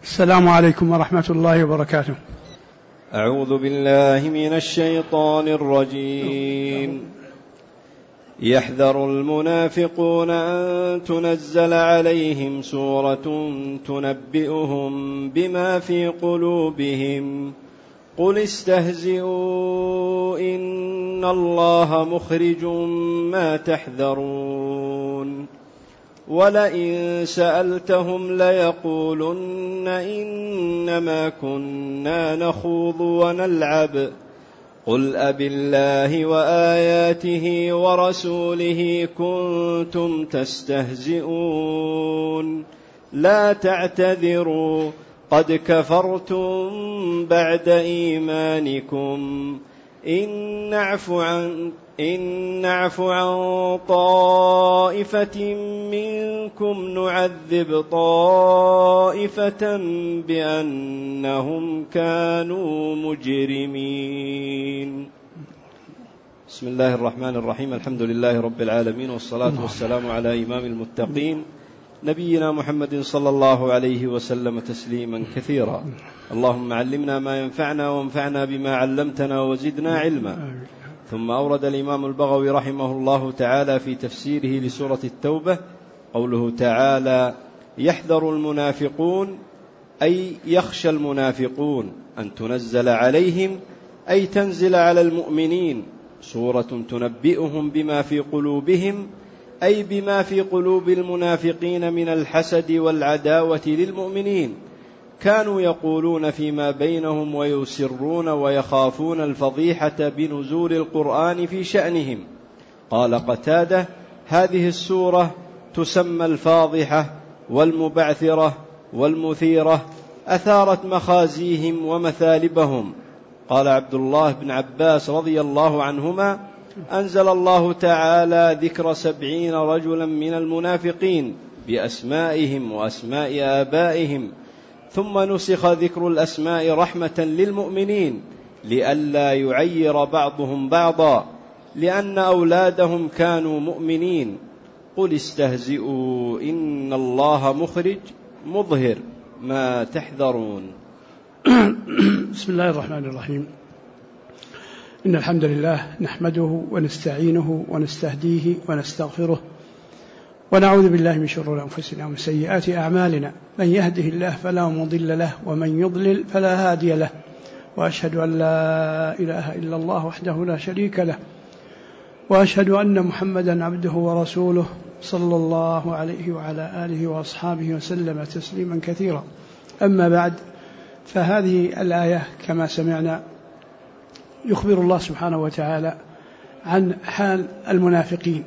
السلام عليكم ورحمة الله وبركاته. أعوذ بالله من الشيطان الرجيم. يحذر المنافقون أن تنزل عليهم سورة تنبئهم بما في قلوبهم قل استهزئوا إن الله مخرج ما تحذرون ولئن سألتهم ليقولن إنما كنا نخوض ونلعب قل أبالله وآياته ورسوله كنتم تستهزئون لا تعتذروا قد كفرتم بعد إيمانكم إن نعف عن طائفة منكم نعذب طائفة بأنهم كانوا مجرمين. بسم الله الرحمن الرحيم. الحمد لله رب العالمين، والصلاة والسلام على إمام المتقين نبينا محمد صلى الله عليه وسلم تسليما كثيرا. اللهم علمنا ما ينفعنا وانفعنا بما علمتنا وزدنا علما. ثم أورد الإمام البغوي رحمه الله تعالى في تفسيره لسورة التوبة قوله تعالى: يحذر المنافقون أي يخشى المنافقون أن تنزل عليهم أي تنزل على المؤمنين سورة تنبئهم بما في قلوبهم أي بما في قلوب المنافقين من الحسد والعداوة للمؤمنين. كانوا يقولون فيما بينهم ويسرون ويخافون الفضيحة بنزول القرآن في شأنهم. قال قتادة: هذه السورة تسمى الفاضحة والمبعثرة والمثيرة، أثارت مخازيهم ومثالبهم. قال عبد الله بن عباس رضي الله عنهما: أنزل الله تعالى ذكر 70 رجلا من المنافقين بأسمائهم وأسماء آبائهم، ثم نسخ ذكر الأسماء رحمة للمؤمنين لئلا يعير بعضهم بعضا لأن أولادهم كانوا مؤمنين. قل استهزئوا إن الله مخرج مظهر ما تحذرون. بسم الله الرحمن الرحيم. إن الحمد لله نحمده ونستعينه ونستهديه ونستغفره ونعوذ بالله من شرور أنفسنا ومن سيئات أعمالنا، من يهده الله فلا مضل له ومن يضلل فلا هادي له، وأشهد أن لا إله إلا الله وحده لا شريك له، وأشهد أن محمدا عبده ورسوله صلى الله عليه وعلى آله وأصحابه وسلم تسليما كثيرا. أما بعد، فهذه الآية كما سمعنا يخبر الله سبحانه وتعالى عن حال المنافقين،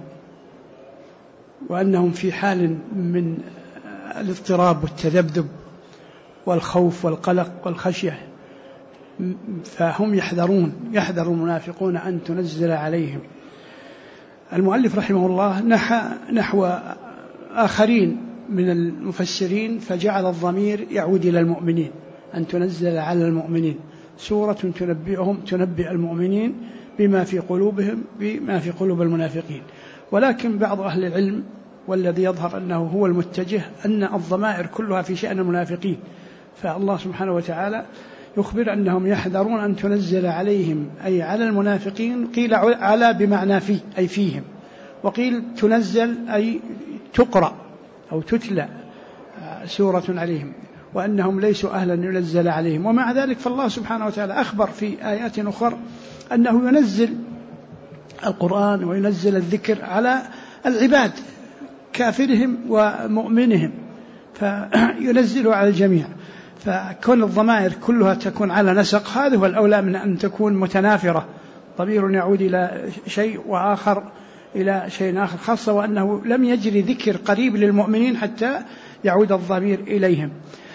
وأنهم في حال من الاضطراب والتذبذب والخوف والقلق والخشية، فهم يحذر المنافقون أن تنزل عليهم. المؤلف رحمه الله نحو آخرين من المفسرين فجعل الضمير يعود إلى المؤمنين، أن تنزل على المؤمنين سورة تنبئ المؤمنين بما في قلوبهم بما في قلوب المنافقين. ولكن بعض أهل العلم، والذي يظهر أنه هو المتجه، أن الضمائر كلها في شأن المنافقين، فالله سبحانه وتعالى يخبر أنهم يحذرون أن تنزل عليهم أي على المنافقين. قيل على بمعنى في أي فيهم، وقيل تنزل أي تقرأ أو تتلى سورة عليهم، وأنهم ليسوا أهلا ينزل عليهم. ومع ذلك فالله سبحانه وتعالى أخبر في آيات أخرى أنه ينزل القرآن وينزل الذكر على العباد كافرهم ومؤمنهم، فينزل على الجميع. فكون الضمائر كلها تكون على نسق هذا هو الأولى من أن تكون متنافرة، ضمير يعود إلى شيء وآخر إلى شيء آخر، خاصة وأنه لم يجري ذكر قريب للمؤمنين حتى يعود الضمير إليهم.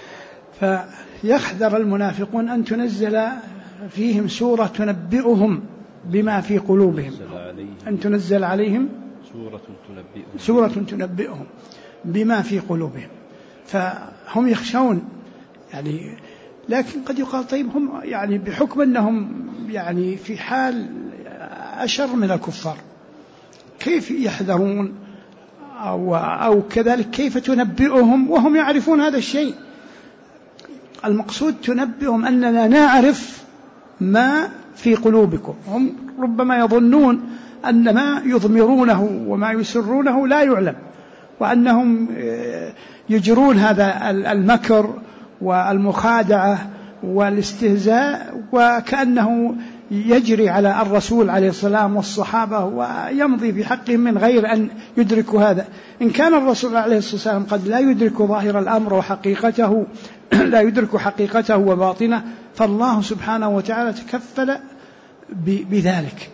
فيحذر المنافقون أن تنزل فيهم سورة تنبئهم بما في قلوبهم، أن تنزل عليهم سورة تنبئهم بما في قلوبهم. فهم يخشون يعني، لكن قد يقال طيب هم يعني بحكم أنهم يعني في حال أشر من الكفار كيف يحذرون أو كذلك كيف تنبئهم وهم يعرفون هذا الشيء؟ المقصود تنبئهم أننا نعرف ما في قلوبكم. هم ربما يظنون أن ما يضمرونه وما يسرونه لا يعلم، وأنهم يجرون هذا المكر والمخادعة والاستهزاء وكأنه يجري على الرسول عليه السلام والصحابة ويمضي في حقهم من غير أن يدركوا هذا. إن كان الرسول عليه الصلاة والسلام قد لا يدرك ظاهر الأمر وحقيقته، لا يدرك حقيقته وباطنه، فالله سبحانه وتعالى تكفل بذلك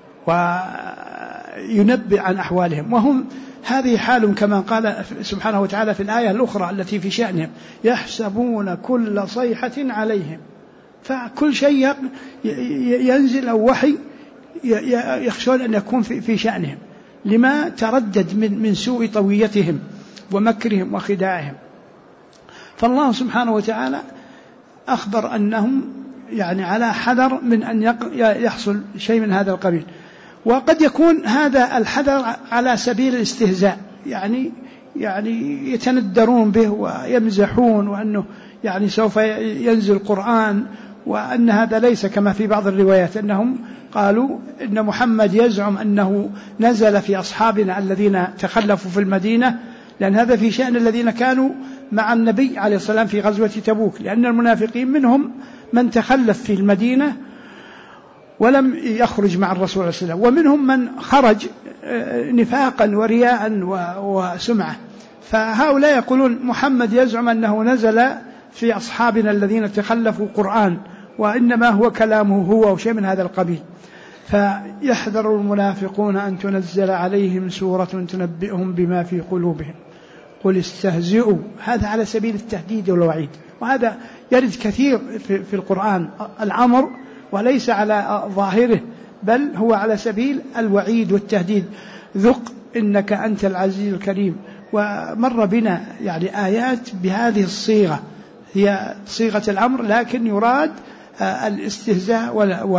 وينبئ عن أحوالهم. وهم هذه حال كما قال سبحانه وتعالى في الآية الأخرى التي في شأنهم: يحسبون كل صيحة عليهم. فكل شيء ينزل أو وحي يخشون أن يكون في شأنهم لما تردد من سوء طويتهم ومكرهم وخداعهم. فالله سبحانه وتعالى أخبر أنهم يعني على حذر من أن يحصل شيء من هذا القبيل. وقد يكون هذا الحذر على سبيل الاستهزاء، يعني يتندرون به ويمزحون، وأنه يعني سوف ينزل القرآن، وأن هذا ليس كما في بعض الروايات أنهم قالوا إن محمد يزعم أنه نزل في أصحابنا الذين تخلفوا في المدينة، لأن هذا في شأن الذين كانوا مع النبي عليه الصلاة والسلام في غزوة تبوك، لأن المنافقين منهم من تخلف في المدينة ولم يخرج مع الرسول عليه الصلاة والسلام، ومنهم من خرج نفاقا ورياء وسمعة. فهؤلاء يقولون محمد يزعم أنه نزل في أصحابنا الذين تخلفوا القرآن، وإنما هو كلامه هو وشيء من هذا القبيل. فيحذر المنافقون أن تنزل عليهم سورة تنبئهم بما في قلوبهم قل استهزئوا. هذا على سبيل التهديد والوعيد، وهذا يرد كثير في القرآن الأمر، وليس على ظاهره بل هو على سبيل الوعيد والتهديد. ذق إنك أنت العزيز الكريم. ومر بنا يعني آيات بهذه الصيغة، هي صيغة الأمر لكن يراد الاستهزاء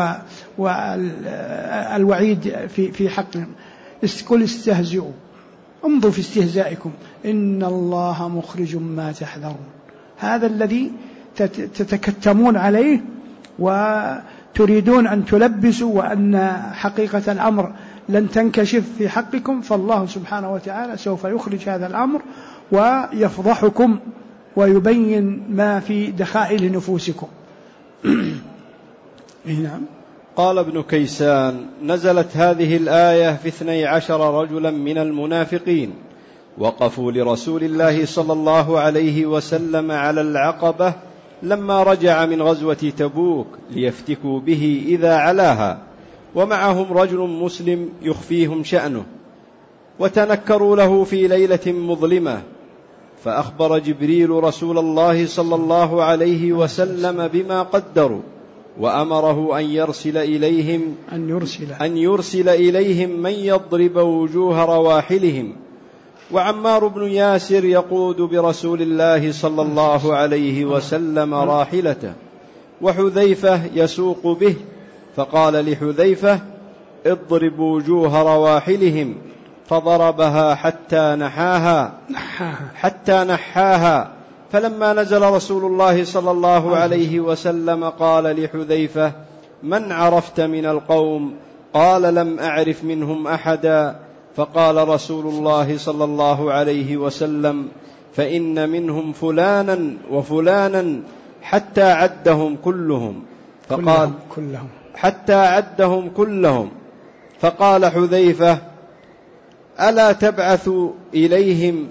والوعيد في حقهم. قل استهزئوا، امضوا في استهزائكم إن الله مخرج ما تحذرون. هذا الذي تتكتمون عليه وتريدون أن تلبسوا وأن حقيقة الأمر لن تنكشف في حقكم، فالله سبحانه وتعالى سوف يخرج هذا الأمر ويفضحكم ويبين ما في دخائل نفوسكم. نعم. قال ابن كيسان: نزلت هذه الآية في 12 رجلا من المنافقين وقفوا لرسول الله صلى الله عليه وسلم على العقبة لما رجع من غزوة تبوك ليفتكوا به إذا علاها، ومعهم رجل مسلم يخفيهم شأنه، وتنكروا له في ليلة مظلمة، فأخبر جبريل رسول الله صلى الله عليه وسلم بما قدروا، وأمره أن يرسل إليهم من يضرب وجوه رواحلهم. وعمار بن ياسر يقود برسول الله صلى الله عليه وسلم راحلته، وحذيفة يسوق به، فقال لحذيفة: اضرب وجوه رواحلهم، فضربها حتى نحاها. فلما نزل رسول الله صلى الله عليه وسلم قال لحذيفة: من عرفت من القوم؟ قال: لم أعرف منهم أحدا. فقال رسول الله صلى الله عليه وسلم: فإن منهم فلانا وفلانا، حتى عدهم كلهم. فقال حذيفة: ألا تبعث إليهم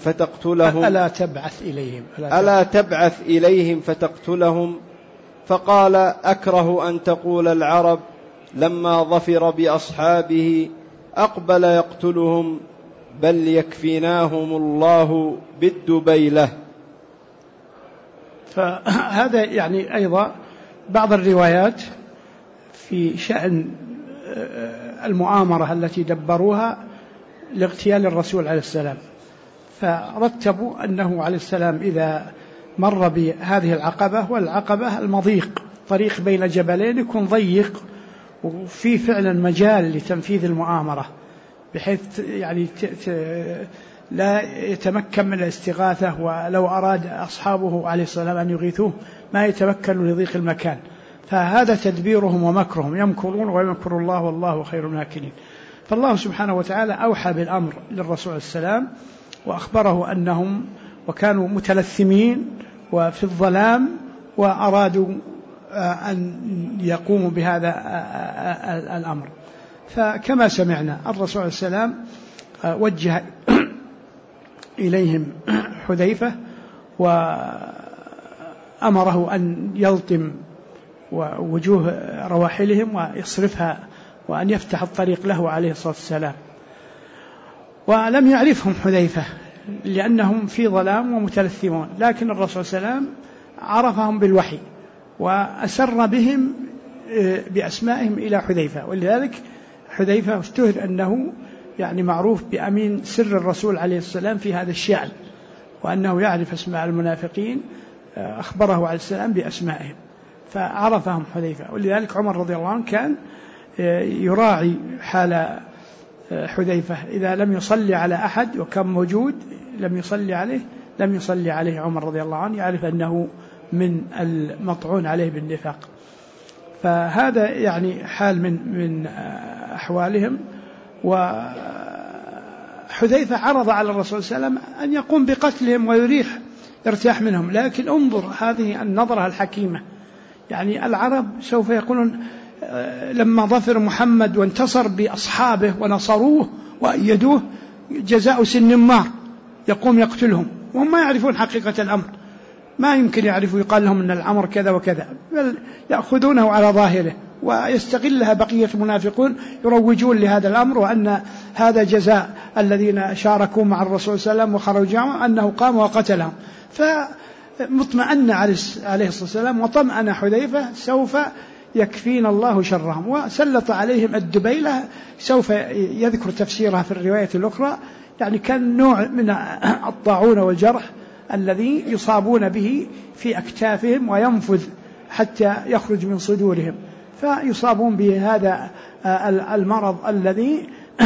فتقتلهم؟ فقال: أكره أن تقول العرب لما ظفر بأصحابه أقبل يقتلهم، بل يكفيناهم الله بالدبيلة. فهذا يعني أيضا بعض الروايات في شأن المؤامرة التي دبروها لاغتيال الرسول عليه السلام، فرتبوا أنه عليه السلام إذا مر بهذه العقبة، والعقبة المضيق، طريق بين جبلين يكون ضيق وفي فعلا مجال لتنفيذ المؤامرة، بحيث يعني لا يتمكن من الاستغاثة، ولو أراد أصحابه عليه الصلاة والسلام أن يغيثوه ما يتمكن لضيق المكان. فهذا تدبيرهم ومكرهم، يمكرون ويمكر الله والله خير الماكرين. فالله سبحانه وتعالى أوحى بالأمر للرسول السلام وأخبره أنهم وكانوا متلثمين وفي الظلام، وأرادوا أن يقوموا بهذا الأمر. فكما سمعنا الرسول السلام وجه إليهم حذيفة وأمره أن يلطم وجوه رواحلهم ويصرفها، وأن يفتح الطريق له عليه الصلاة والسلام. ولم يعرفهم حذيفة لأنهم في ظلام ومتلثمون، لكن الرسول صلى الله عليه وسلم عرفهم بالوحي وأسر بهم بأسمائهم إلى حذيفة. ولذلك حذيفة اشتهر أنه يعني معروف بأمين سر الرسول عليه السلام في هذا الشأن، وأنه يعرف أسماء المنافقين، أخبره عليه السلام بأسمائهم فعرفهم حذيفة. ولذلك عمر رضي الله عنه كان يراعي حال حذيفة، إذا لم يصلي على أحد وكان موجود لم يصلي عليه عمر رضي الله عنه، يعرف أنه من المطعون عليه بالنفاق. فهذا يعني حال من أحوالهم. وحذيفة عرض على الرسول صلى الله عليه وسلم أن يقوم بقتلهم يرتاح منهم، لكن انظر هذه النظرة الحكيمة. يعني العرب سوف يقولون لما ظفر محمد وانتصر بأصحابه ونصروه وأيدوه جزاء سن النار، يقوم يقتلهم، وهم ما يعرفون حقيقة الأمر، ما يمكن يعرفوا يقال لهم أن الأمر كذا وكذا، بل يأخذونه على ظاهره، ويستغلها بقية المنافقون يروجون لهذا الأمر، وأن هذا جزاء الذين شاركوا مع الرسول صلى الله عليه وسلم وخرجوا أنه قام وقتلهم. فمطمئن عليه الصلاة والسلام وطمأن حذيفة سوف يكفينا الله شرهم، وسلط عليهم الدبيلة، سوف يذكر تفسيرها في الرواية الأخرى. يعني كان نوع من الطاعون والجرح الذي يصابون به في أكتافهم وينفذ حتى يخرج من صدورهم، فيصابون بهذا المرض الذي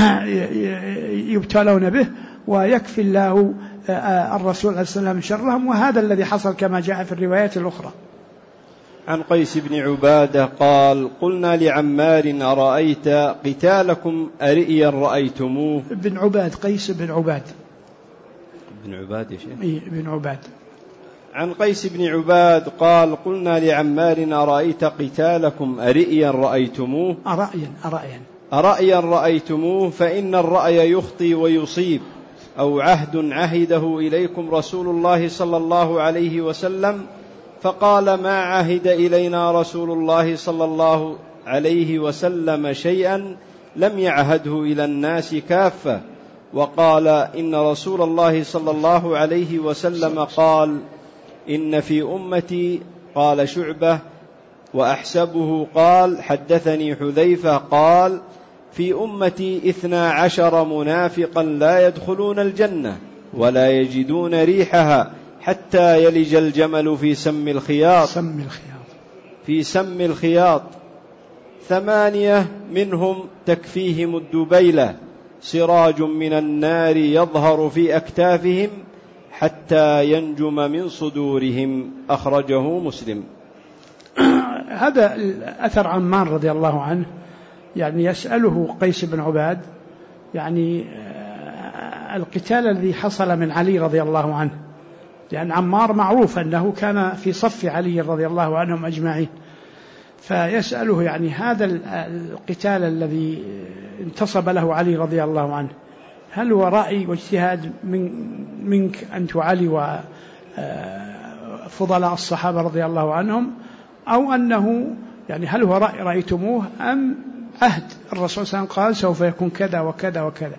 يبتلون به، ويكفي الله الرسول عليه السلام شرهم. وهذا الذي حصل كما جاء في الروايات الأخرى. عن قيس بن عبادة قال: قلنا لعمار: أرأيت قتالكم أرئيا رأيتموه؟ بن عباد، قيس بن عباد بن عباد يا شيخ. بن عباد. عن قيس بن عباد قال: قلنا لعمار: أرأيت قتالكم أرئيا رأيتموه؟ أرأيا رأيتموه، فإن الرأي يخطي ويصيب، أو عهد عهده إليكم رسول الله صلى الله عليه وسلم. فقال: ما عهد إلينا رسول الله صلى الله عليه وسلم شيئا لم يعهده إلى الناس كافة. وقال: إن رسول الله صلى الله عليه وسلم قال: إن في أمتي، قال شعبة، وأحسبه قال: حدثني حذيفة قال: في أمتي 12 منافقا لا يدخلون الجنة ولا يجدون ريحها حتى يلج الجمل في سم الخياط 8 منهم تكفيهم الدبيلة، سراج من النار يظهر في أكتافهم حتى ينجم من صدورهم. أخرجه مسلم. هذا الأثر عمار رضي الله عنه، يعني يسأله قيس بن عباد يعني القتال الذي حصل من علي رضي الله عنه، لأن عمار معروف أنه كان في صف علي رضي الله عنهم أجمعين. فيسأله يعني هذا القتال الذي انتصب له علي رضي الله عنه، هل هو رأي واجتهاد منك أنت علي وفضلاء الصحابة رضي الله عنهم، أو أنه يعني هل هو رأي رأيتموه أم عهد الرسول صلى الله عليه وسلم قال سوف يكون كذا وكذا وكذا؟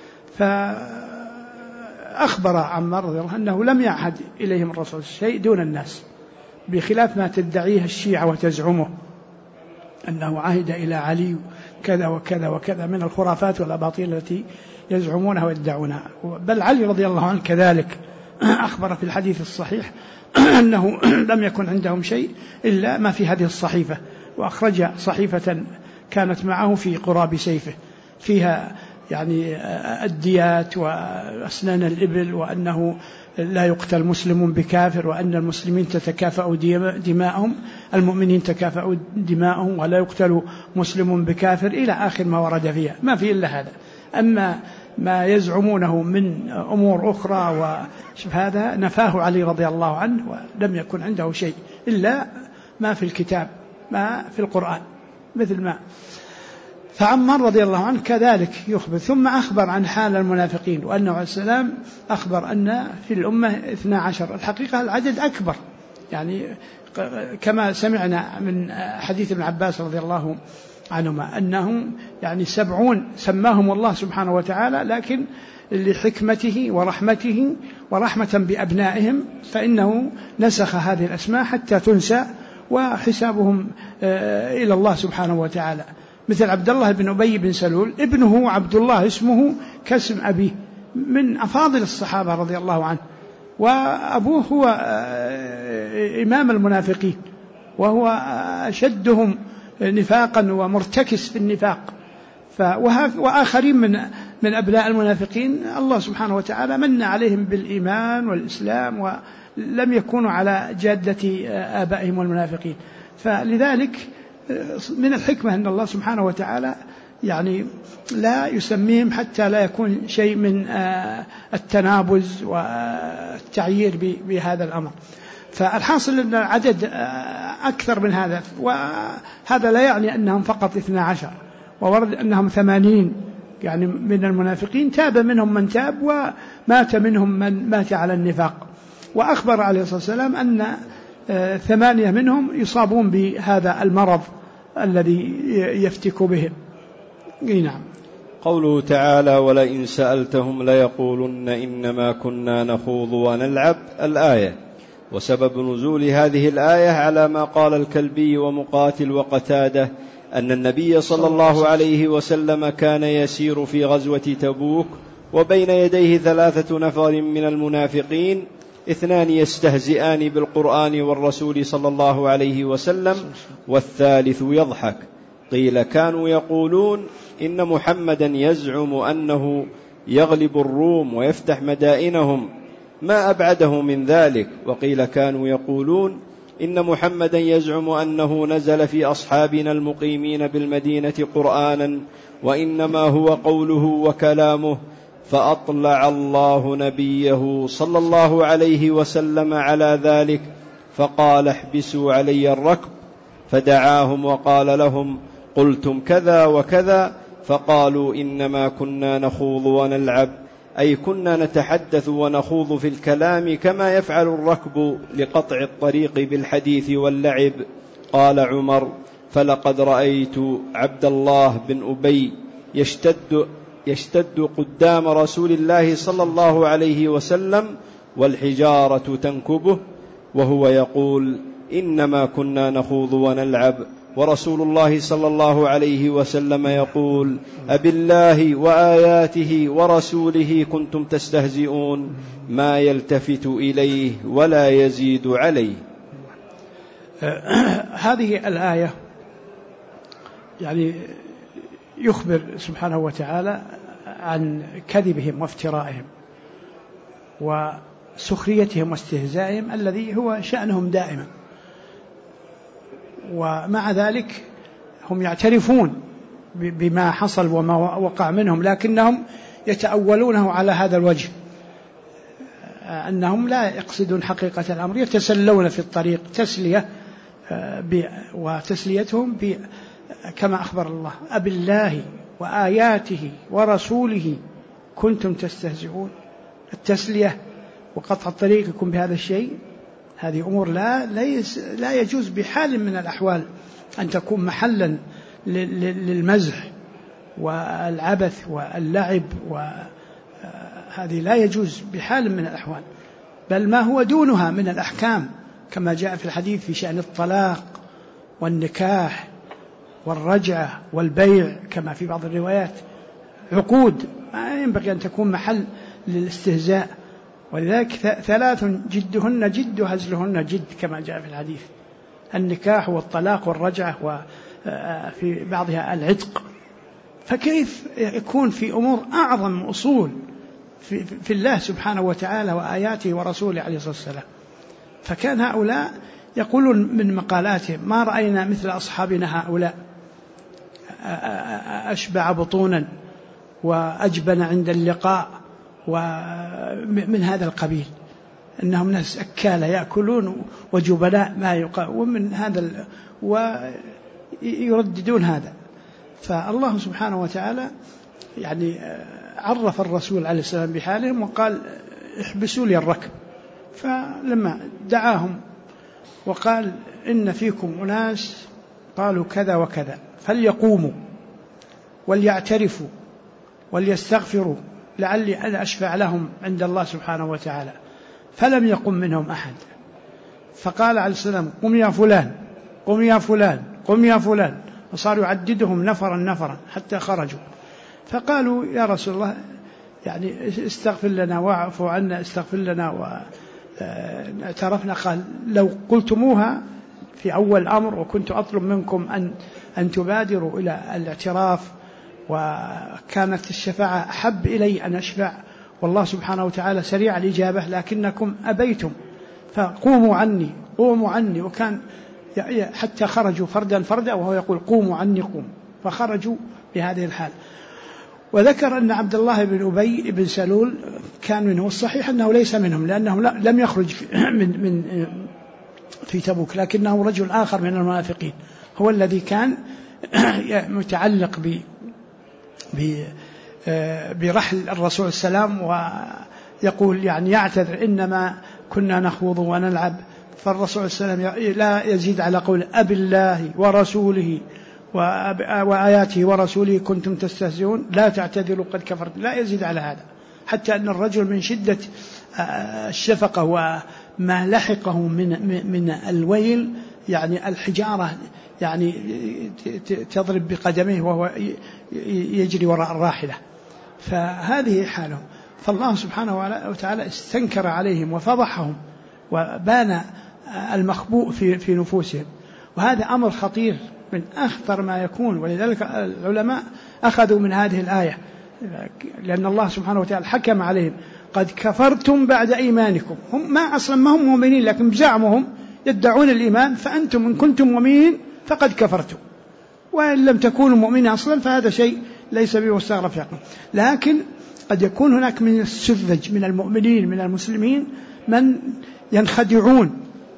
فأخبر عمار رضي الله عنه أنه لم يعهد إليهم الرسول شيء دون الناس، بخلاف ما تدعيه الشيعة وتزعمه أنه عهد إلى علي كذا وكذا وكذا من الخرافات والأباطيل التي يزعمونها ويدعونها. بل علي رضي الله عنه كذلك أخبر في الحديث الصحيح أنه لم يكن عندهم شيء إلا ما في هذه الصحيفة، وأخرج صحيفة كانت معه في قراب سيفه فيها يعني الديات وأسنان الإبل، وأنه لا يقتل مسلم بكافر، وأن المسلمين تتكافأ دماءهم، المؤمنين تكافأ دماءهم، ولا يقتل مسلم بكافر إلى آخر ما ورد فيها، ما في إلا هذا. أما ما يزعمونه من أمور أخرى وشوف هذا نفاه علي رضي الله عنه، ولم يكن عنده شيء إلا ما في الكتاب، ما في القرآن، مثل ما فعمار رضي الله عنه كذلك يخبر. ثم أخبر عن حال المنافقين، وأنه عليه السلام أخبر أن في الأمة 12. الحقيقة العدد أكبر، يعني كما سمعنا من حديث ابن عباس رضي الله عنهما أنهم يعني 70 سماهم الله سبحانه وتعالى، لكن لحكمته ورحمته ورحمة بأبنائهم فإنه نسخ هذه الأسماء حتى تنسى وحسابهم إلى الله سبحانه وتعالى. مثل عبد الله بن أبي بن سلول ابنه عبد الله اسمه كاسم أبيه، من أفاضل الصحابة رضي الله عنه، وأبوه هو إمام المنافقين، وهو أشدهم نفاقا ومرتكس في النفاق. وآخرين من أبناء المنافقين الله سبحانه وتعالى من عليهم بالإيمان والإسلام، ولم يكونوا على جادة آبائهم والمنافقين. فلذلك من الحكمة أن الله سبحانه وتعالى يعني لا يسميهم حتى لا يكون شيء من التنابز والتعيير بهذا الأمر. فالحاصل أن العدد أكثر من هذا، وهذا لا يعني أنهم فقط 12، وورد أنهم 80 يعني من المنافقين، تاب منهم من تاب ومات منهم من مات على النفاق. وأخبر عليه الصلاة والسلام أن 8 منهم يصابون بهذا المرض الذي يفتك بهم. نعم. قوله تعالى: ولئن سألتهم ليقولن إنما كنا نخوض ونلعب، الآية. وسبب نزول هذه الآية على ما قال الكلبي ومقاتل وقتادة أن النبي صلى الله عليه وسلم كان يسير في غزوة تبوك، وبين يديه 3 نفر من المنافقين، 2 يستهزئان بالقرآن والرسول صلى الله عليه وسلم، والثالث يضحك. قيل كانوا يقولون إن محمدا يزعم أنه يغلب الروم ويفتح مدائنهم، ما أبعده من ذلك. وقيل كانوا يقولون إن محمدا يزعم أنه نزل في أصحابنا المقيمين بالمدينة قرآنا، وإنما هو قوله وكلامه. فأطلع الله نبيه صلى الله عليه وسلم على ذلك، فقال: احبسوا علي الركب. فدعاهم وقال لهم: قلتم كذا وكذا. فقالوا: إنما كنا نخوض ونلعب، أي كنا نتحدث ونخوض في الكلام كما يفعل الركب لقطع الطريق بالحديث واللعب. قال عمر: فلقد رأيت عبد الله بن أبي يشتد قدام رسول الله صلى الله عليه وسلم والحجارة تنكبه، وهو يقول: إنما كنا نخوض ونلعب، ورسول الله صلى الله عليه وسلم يقول: أبالله وآياته ورسوله كنتم تستهزئون، ما يلتفت إليه ولا يزيد عليه. هذه الآية يعني يخبر سبحانه وتعالى عن كذبهم وافترائهم وسخريتهم واستهزائهم الذي هو شأنهم دائما، ومع ذلك هم يعترفون بما حصل وما وقع منهم، لكنهم يتأولونه على هذا الوجه، أنهم لا يقصدون حقيقة الأمر، يتسلون في الطريق تسلية، وتسليتهم كما أخبر الله: أبالله وآياته ورسوله كنتم تستهزئون. التسلية وقطع الطريق يكون بهذا الشيء، هذه أمور لا يجوز بحال من الأحوال أن تكون محلا للمزح والعبث واللعب، وهذه لا يجوز بحال من الأحوال، بل ما هو دونها من الأحكام، كما جاء في الحديث في شأن الطلاق والنكاح والرجعة والبيع، كما في بعض الروايات عقود ما ينبغي أن تكون محل للاستهزاء. ولذلك 3 جدهن جد وهزلهن جد، كما جاء في الحديث: النكاح والطلاق والرجعة، وفي بعضها العتق. فكيف يكون في أمور أعظم أصول في الله سبحانه وتعالى وآياته ورسوله عليه الصلاة والسلام. فكان هؤلاء يقولون من مقالاتهم: ما رأينا مثل أصحابنا هؤلاء، أشبع بطونا وأجبن عند اللقاء، ومن هذا القبيل، إنهم ناس أكالة يأكلون وجبناء ما يقال، ومن هذا ويرددون هذا. فالله سبحانه وتعالى يعني عرف الرسول عليه السلام بحالهم وقال: احبسوا لي الركب. فلما دعاهم وقال: إن فيكم أناس قالوا كذا وكذا، فليقوموا وليعترفوا وليستغفروا لعلي أنا أشفع لهم عند الله سبحانه وتعالى. فلم يقم منهم أحد. فقال عليه السلام: قم يا فلان، قم يا فلان، قم يا فلان. وصار يعددهم نفرا نفرا حتى خرجوا. فقالوا: يا رسول الله، يعني استغفر لنا واعف عنا، استغفر لنا. واعترفنا. قال: لو قلتموها في أول الأمر وكنت أطلب منكم أن تبادروا إلى الاعتراف، وكانت الشفاعة أحب إلي أن أشفع، والله سبحانه وتعالى سريع الإجابة، لكنكم أبيتم، فقوموا عني، قوموا عني. وكان حتى خرجوا فردا فردا وهو يقول: قوموا عني، قوم. فخرجوا بهذه الحال. وذكر أن عبد الله بن أبي بن سلول كان منه. الصحيح أنه ليس منهم، لأنه لم يخرج من في تبوك، لكنه رجل آخر من المنافقين هو الذي كان متعلق برحل الرسول السلام، ويقول يعني يعتذر: إنما كنا نخوض ونلعب. فالرسول السلام لا يزيد على قول: أبي الله ورسوله وآياته ورسوله كنتم تستهزئون لا تعتذروا قد كفرت. لا يزيد على هذا، حتى أن الرجل من شدة الشفقة وما لحقه من الويل، يعني الحجارة يعني تضرب بقدمه وهو يجري وراء الراحلة. فهذه حالهم. فالله سبحانه وتعالى استنكر عليهم وفضحهم وبان المخبوء في نفوسهم. وهذا أمر خطير من أخطر ما يكون. ولذلك العلماء أخذوا من هذه الآية، لأن الله سبحانه وتعالى حكم عليهم: قد كفرتم بعد إيمانكم. هم أصلا ما هم مؤمنين، لكن بزعمهم يدعون الإيمان. فأنتم إن كنتم مؤمنين فقد كفرتم، وإن لم تكونوا مؤمنين أصلا فهذا شيء ليس به مستغرب في عقله. لكن قد يكون هناك من السذج من المؤمنين من المسلمين من ينخدعون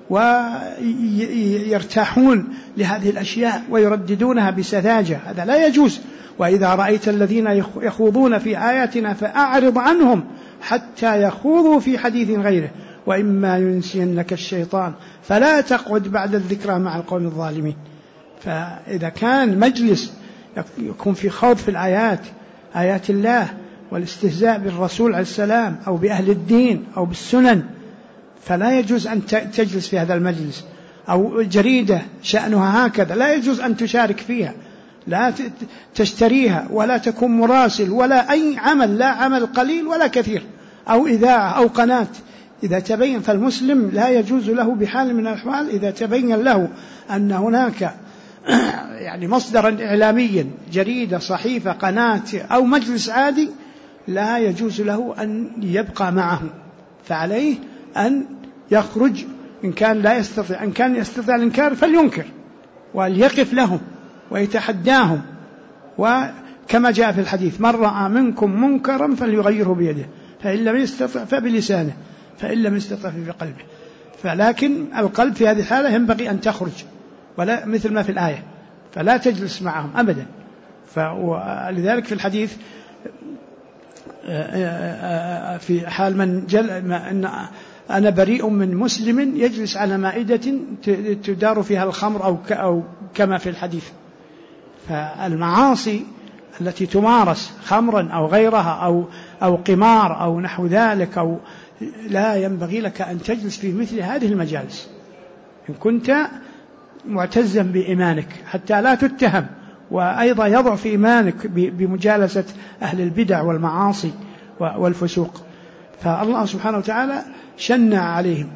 ويرتاحون لهذه الأشياء ويرددونها بسذاجة. هذا لا يجوز. وإذا رأيت الذين يخوضون في آياتنا فأعرض عنهم حتى يخوضوا في حديث غيره، وإما ينسينك الشيطان فلا تقعد بعد الذكرى مع القوم الظالمين. فإذا كان مجلس يكون في خوض في الآيات، آيات الله، والاستهزاء بالرسول عليه السلام أو بأهل الدين أو بالسنن، فلا يجوز أن تجلس في هذا المجلس. أو جريدة شأنها هكذا لا يجوز أن تشارك فيها، لا تشتريها ولا تكون مراسل ولا أي عمل، لا عمل قليل ولا كثير، أو إذاعة أو قناة. إذا تبين، فالمسلم لا يجوز له بحال من الأحوال إذا تبين له أن هناك يعني مصدرا إعلاميا، جريدة، صحيفة، قناة أو مجلس عادي، لا يجوز له أن يبقى معه، فعليه أن يخرج إن كان لا يستطيع. إن كان يستطيع الإنكار فلينكر وليقف لهم ويتحداهم. وكما جاء في الحديث: من رأى منكم منكرا فليغيره بيده، فإن لم يستطع فبلسانه، فإن لم يستطع فبقلبه. فلكن القلب في هذه الحالة ينبغي أن تخرج، ولا مثل ما في الآية، فلا تجلس معهم أبدا. فلذلك في الحديث في حال من أن أنا بريء من مسلم يجلس على مائدة تدار فيها الخمر أو كما في الحديث. فالمعاصي التي تمارس خمرا أو غيرها أو قمار أو نحو ذلك، أو لا ينبغي لك أن تجلس في مثل هذه المجالس إن كنت معتزا بإيمانك، حتى لا تتهم وأيضا يضعف إيمانك بمجالسة أهل البدع والمعاصي والفسوق. فالله سبحانه وتعالى شنع عليهم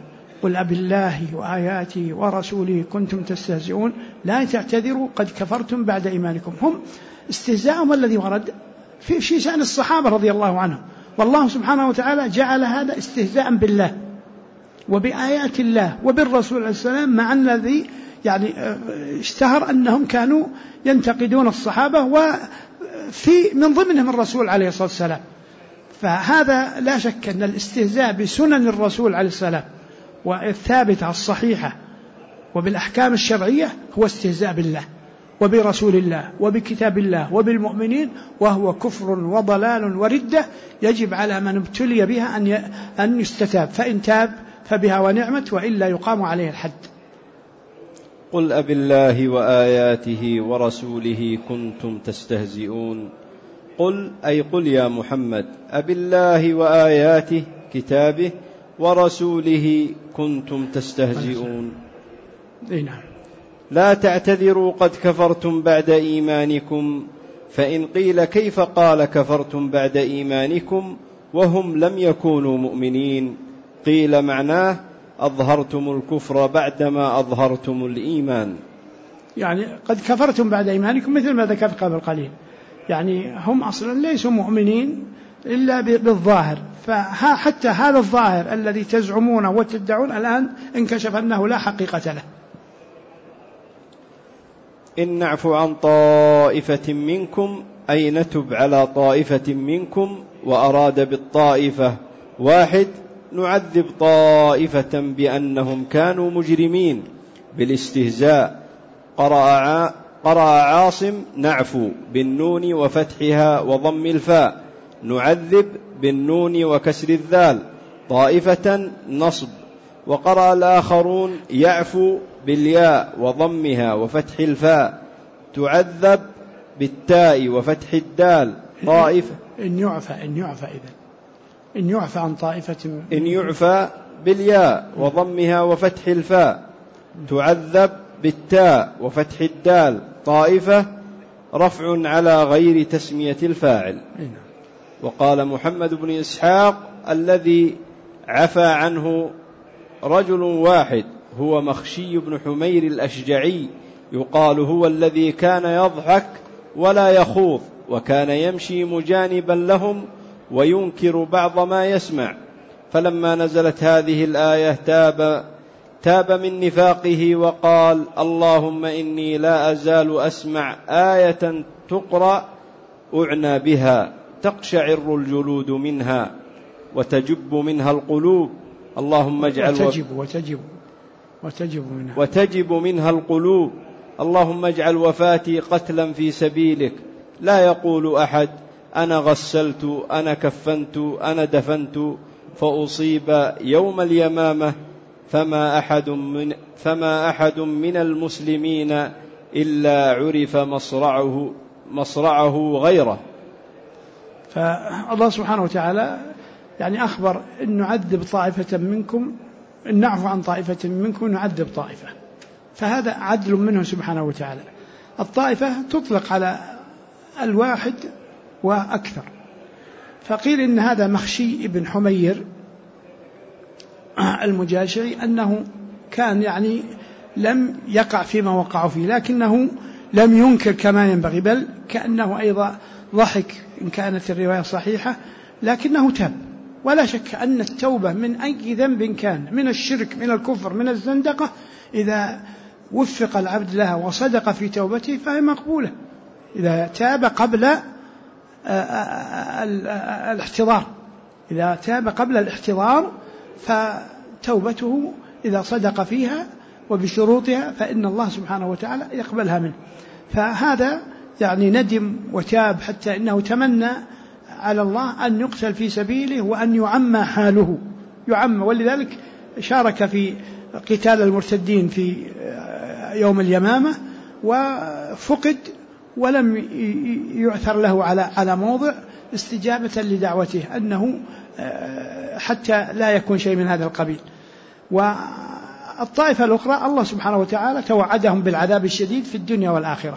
قل أبالله وآياته ورسوله كنتم تستهزئون لا تعتذروا قد كفرتم بعد إيمانكم. هم استهزاءهم الذي ورد في شأن الصحابة رضي الله عنهم، والله سبحانه وتعالى جعل هذا استهزاء بالله وبآيات الله وبالرسول عليه السلام، مع الذي يعني اشتهر أنهم كانوا ينتقدون الصحابة وفي من ضمنهم الرسول عليه الصلاة والسلام. فهذا لا شك أن الاستهزاء بسنن الرسول عليه السلام والثابتة الصحيحة وبالأحكام الشرعية هو استهزاء بالله وبرسول الله وبكتاب الله وبالمؤمنين، وهو كفر وضلال وردة يجب على من ابتلي بها أن يستتاب، فإن تاب فبها ونعمت، وإلا يقام عليه الحد. قل أبالله وآياته ورسوله كنتم تستهزئون. قل أي قل يا محمد أبالله وآياته كتابه ورسوله كنتم تستهزئون. نعم. لا تعتذروا قد كفرتم بعد إيمانكم، فإن قيل كيف قال كفرتم بعد إيمانكم وهم لم يكونوا مؤمنين، قيل معناه أظهرتم الكفر بعدما أظهرتم الإيمان. يعني قد كفرتم بعد إيمانكم مثل ما ذكرت قبل قليل، يعني هم أصلا ليسوا مؤمنين إلا بالظاهر، فحتى هذا الظاهر الذي تزعمونه وتدعون الآن انكشف أنه لا حقيقة له. إن نعفو عن طائفة منكم أي نتب على طائفة منكم، وأراد بالطائفة واحد، نعذب طائفة بأنهم كانوا مجرمين بالاستهزاء. قرأ عاصم نعفو بالنون وفتحها وضم الفاء، نعذب بالنون وكسر الذال، طائفة نصب. وقرأ الآخرون يعفو بالياء وضمها وفتح الفاء، تعذب بالتاء وفتح الدال، طائفة. إن يعفى عن طائفة، إن يعفى بالياء وضمها وفتح الفاء، تعذب بالتاء وفتح الدال، طائفة، رفع على غير تسمية الفاعل. وقال محمد بن إسحاق الذي عفى عنه رجل واحد هو مخشي بن حمير الأشجعي، يقال هو الذي كان يضحك ولا يخوض، وكان يمشي مجانبا لهم وينكر بعض ما يسمع. فلما نزلت هذه الآية تاب من نفاقه وقال اللهم إني لا أزال أسمع آية تقرأ أعنى بها تقشعر الجلود منها وتجب منها القلوب، اللهم اجعل وتجب منها القلوب، اللهم اجعل وفاتي قتلا في سبيلك، لا يقول أحد أنا غسلت أنا كفنت أنا دفنت فأصيب يوم اليمامة فما أحد من المسلمين إلا عرف مصرعه غيره. فالله سبحانه وتعالى يعني أخبر أن نعذب طائفة منكم، إن نعفو عن طائفة منكم نعذب طائفة، فهذا عدل منه سبحانه وتعالى. الطائفة تطلق على الواحد وأكثر، فقيل إن هذا مخشي ابن حمير المجاشعي أنه كان يعني لم يقع فيما وقعوا فيه، لكنه لم ينكر كما ينبغي، بل كأنه أيضا ضحك إن كانت الرواية صحيحة، لكنه تاب. ولا شك أن التوبة من أي ذنب كان، من الشرك من الكفر من الزندقة، إذا وفق العبد لها وصدق في توبته فهي مقبولة، إذا تاب قبل الاحتضار، إذا تاب قبل الاحتضار فتوبته إذا صدق فيها وبشروطها فإن الله سبحانه وتعالى يقبلها منه. فهذا يعني ندم وتاب حتى إنه تمنى على الله أن يقتل في سبيله وأن يعمى حاله، ولذلك شارك في قتال المرتدين في يوم اليمامة وفقد ولم يعثر له على موضع استجابة لدعوته أنه حتى لا يكون شيء من هذا القبيل. والطائفة الأخرى الله سبحانه وتعالى توعدهم بالعذاب الشديد في الدنيا والآخرة.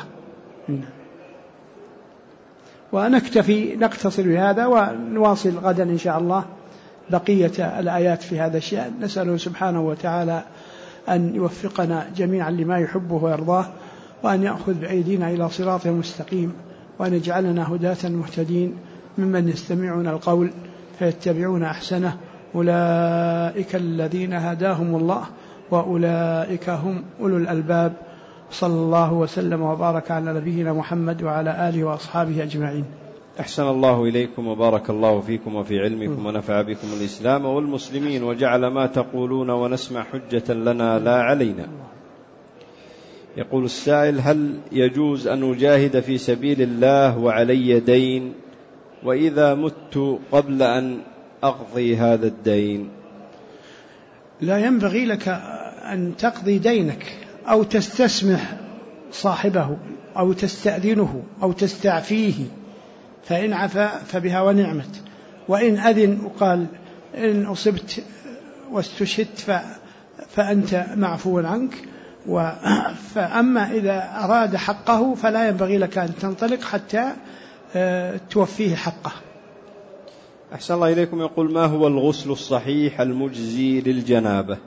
ونكتفي نقتصر بهذا ونواصل غدا إن شاء الله بقية الآيات في هذا الشأن. نسأله سبحانه وتعالى أن يوفقنا جميعا لما يحبه ويرضاه، وأن يأخذ بأيدينا إلى صراط مستقيم، وأن يجعلنا هداة مهتدين ممن يستمعون القول فيتبعون أحسنه. أولئك الذين هداهم الله وأولئك هم أولو الألباب. صلى الله وسلم وبارك على نبينا محمد وعلى آله وأصحابه أجمعين. أحسن الله إليكم وبارك الله فيكم وفي علمكم ونفع بكم الإسلام والمسلمين، وجعل ما تقولون ونسمع حجة لنا لا علينا. يقول السائل: هل يجوز أن أجاهد في سبيل الله وعلي دين، وإذا مت قبل أن أقضي هذا الدين؟ لا ينبغي لك أن تقضي دينك أو تستسمح صاحبه أو تستأذنه أو تستعفيه، فإن عفا فبها ونعمت، وإن أذن وقال إن أصبت واستشهدت فأنت معفو عنك. فأما إذا أراد حقه فلا ينبغي لك أن تنطلق حتى توفيه حقه. أحسن الله إليكم. يقول: ما هو الغسل الصحيح المجزي للجنابة؟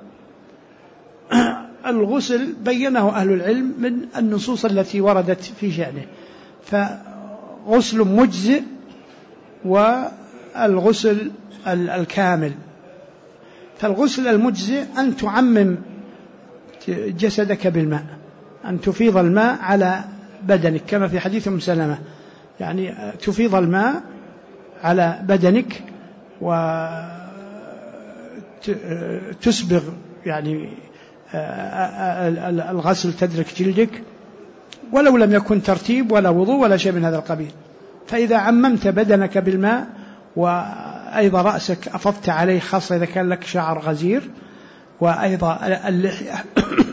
الغسل بينه أهل العلم من النصوص التي وردت في شأنه، فغسل مجزئ والغسل الكامل. فالغسل المجزئ أن تعمم جسدك بالماء، أن تفيض الماء على بدنك كما في حديث أم سلمة، يعني تفيض الماء على بدنك وتسبغ يعني الغسل تدرك جلدك، ولو لم يكن ترتيب ولا وضوء ولا شيء من هذا القبيل. فإذا عممت بدنك بالماء وأيضا رأسك أفضت عليه، خاصة إذا كان لك شعر غزير، وأيضا اللحية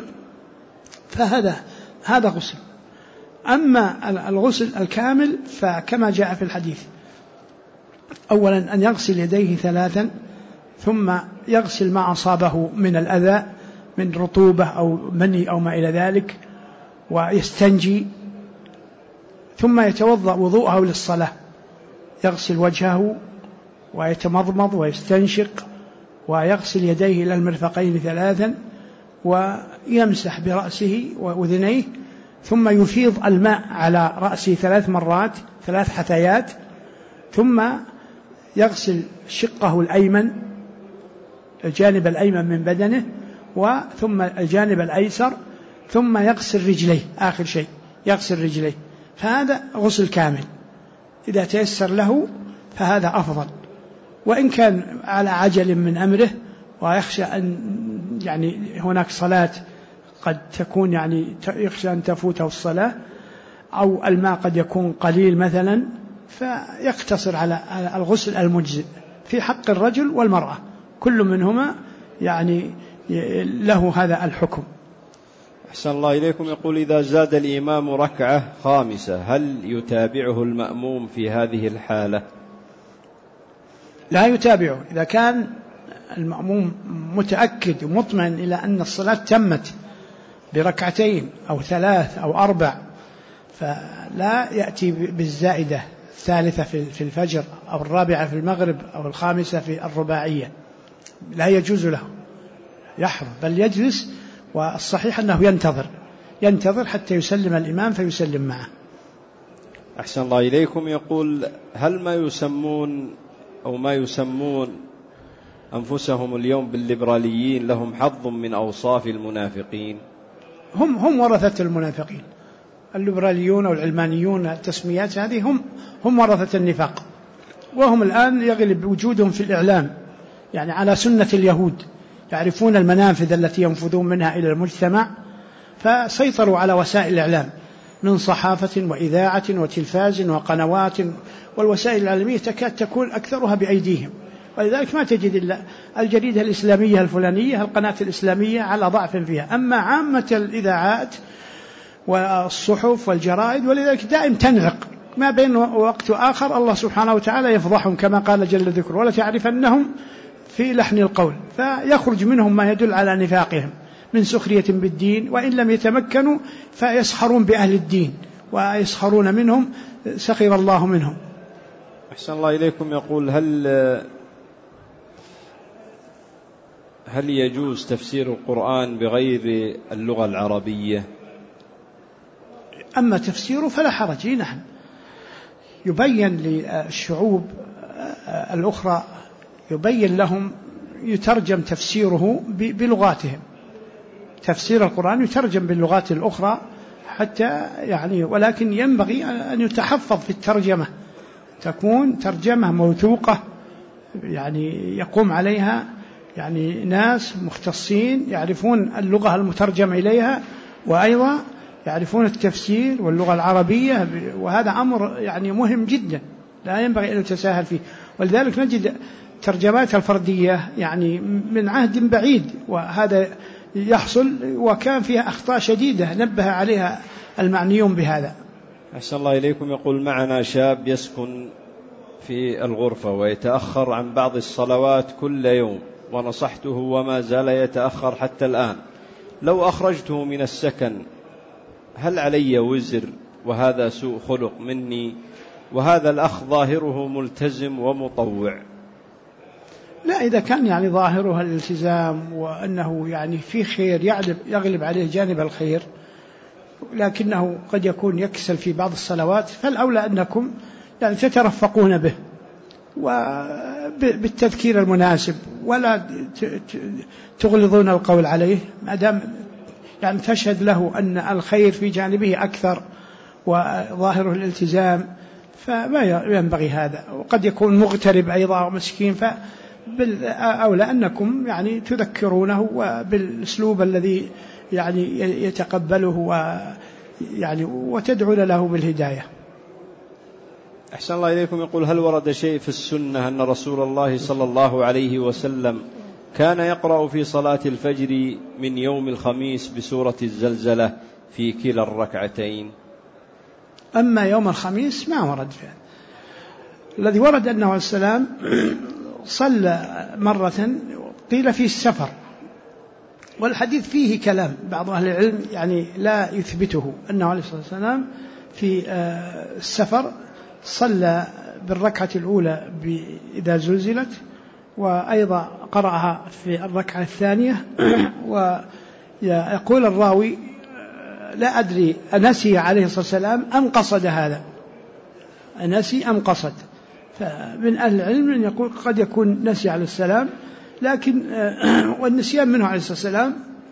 هذا غسل. أما الغسل الكامل فكما جاء في الحديث: أولا أن يغسل يديه 3، ثم يغسل ما أصابه من الأذى من رطوبة أو مني أو ما إلى ذلك، ويستنجي، ثم يتوضأ وضوءه للصلاة، يغسل وجهه ويتمضمض ويستنشق، ويغسل يديه إلى المرفقين 3، ويمسح برأسه وأذنيه، ثم يفيض الماء على رأسه 3 مرات 3 حثيات، ثم يغسل شقه الأيمن، الجانب الأيمن من بدنه، ثم الجانب الأيسر، ثم يغسل رجليه، آخر شيء يغسل رجليه. فهذا غسل كامل. إذا تيسر له فهذا أفضل، وإن كان على عجل من أمره ويخشى أن يعني هناك صلاة قد تكون يعني يخشى أن تفوته الصلاة، أو الماء قد يكون قليل مثلا، فيقتصر على الغسل المجزئ في حق الرجل والمرأة، كل منهما يعني له هذا الحكم. أحسن الله إليكم. يقول: إذا زاد الإمام ركعة خامسة هل يتابعه المأموم في هذه الحالة؟ لا يتابعه. إذا كان المأموم متأكد ومطمئن إلى أن الصلاة تمت بركعتين أو 3 أو 4، فلا يأتي بالزائدة 3 في الفجر أو 4 في المغرب أو 5 في الرباعية، لا يجوز له، يحرم، بل يجلس، والصحيح أنه ينتظر حتى يسلم الإمام فيسلم معه. أحسن الله إليكم. يقول: هل ما يسمون أنفسهم اليوم بالليبراليين لهم حظ من أوصاف المنافقين؟ هم ورثة المنافقين. الليبراليون أو العلمانيون، التسميات هذه هم ورثة النفاق، وهم الآن يغلب وجودهم في الإعلام، يعني على سنة اليهود، يعرفون المنافذ التي ينفذون منها إلى المجتمع، فسيطروا على وسائل الإعلام من صحافة وإذاعة وتلفاز وقنوات، والوسائل الإعلامية تكاد تكون أكثرها بأيديهم، ولذلك ما تجد إلا الجريدة الإسلامية الفلانية، القناة الإسلامية على ضعف فيها، أما عامة الإذاعات والصحف والجرائد، ولذلك دائم تنعق ما بين وقت وآخر الله سبحانه وتعالى يفضحهم كما قال جل ذكره: ولا تعرفنهم في لحن القول، فيخرج منهم ما يدل على نفاقهم من سخرية بالدين، وإن لم يتمكنوا فيسخرون بأهل الدين ويسخرون منهم، سخر الله منهم. أحسن الله إليكم. يقول: هل هل يجوز تفسير القرآن بغير اللغة العربية؟ أما تفسيره فلا حرج. نعم، يبين للشعوب الأخرى، يبين لهم، يترجم تفسيره بلغاتهم. تفسير القرآن يترجم باللغات الأخرى حتى يعني، ولكن ينبغي أن يتحفظ في الترجمة، تكون ترجمة موثوقة، يعني يقوم عليها يعني ناس مختصين يعرفون اللغة المترجم إليها، وأيضا يعرفون التفسير واللغة العربية، وهذا أمر يعني مهم جدا لا ينبغي أن يتساهل فيه. ولذلك نجد ترجمات الفردية يعني من عهد بعيد وهذا يحصل، وكان فيها أخطاء شديدة نبه عليها المعنيون بهذا. أحسن الله إليكم. يقول: معنا شاب يسكن في الغرفة ويتأخر عن بعض الصلوات كل يوم، ونصحته وما زال يتأخر حتى الآن. لو أخرجته من السكن هل علي وزر؟ وهذا سوء خلق مني، وهذا الأخ ظاهره ملتزم ومطوع. لا، إذا كان يعني ظاهرها الالتزام وأنه يعني في خير يغلب عليه جانب الخير، لكنه قد يكون يكسل في بعض الصلوات، فالأولى أنكم يعني تترفقون به وبالتذكير المناسب، ولا تغلظون القول عليه، ما دام يعني تشهد له أن الخير في جانبه أكثر وظاهره الالتزام، فما ينبغي هذا. وقد يكون مغترب أيضا مسكين، فبالأولى أنكم يعني تذكرونه وبالأسلوب الذي يعني يتقبله ويعني وتدعون له بالهداية. أحسن الله إليكم. يقول: هل ورد شيء في السنة أن رسول الله صلى الله عليه وسلم كان يقرأ في صلاة الفجر من يوم الخميس بسورة الزلزلة في كلا الركعتين؟ أما يوم الخميس ما ورد فيه. الذي ورد أنه عليه السلام صلى مرة قيل في السفر، والحديث فيه كلام، بعض أهل العلم يعني لا يثبته، أنه عليه الصلاة والسلام في السفر صلى بالركعة الأولى إذا زلزلت، وأيضا قرأها في الركعة الثانية. ويقول الراوي: لا أدري أنسي عليه الصلاة والسلام أم قصد هذا، أنسي أم قصد. فمن أهل العلم من يقول قد يكون نسي عليه السلام، لكن والنسيان منه عليه الصلاة والسلام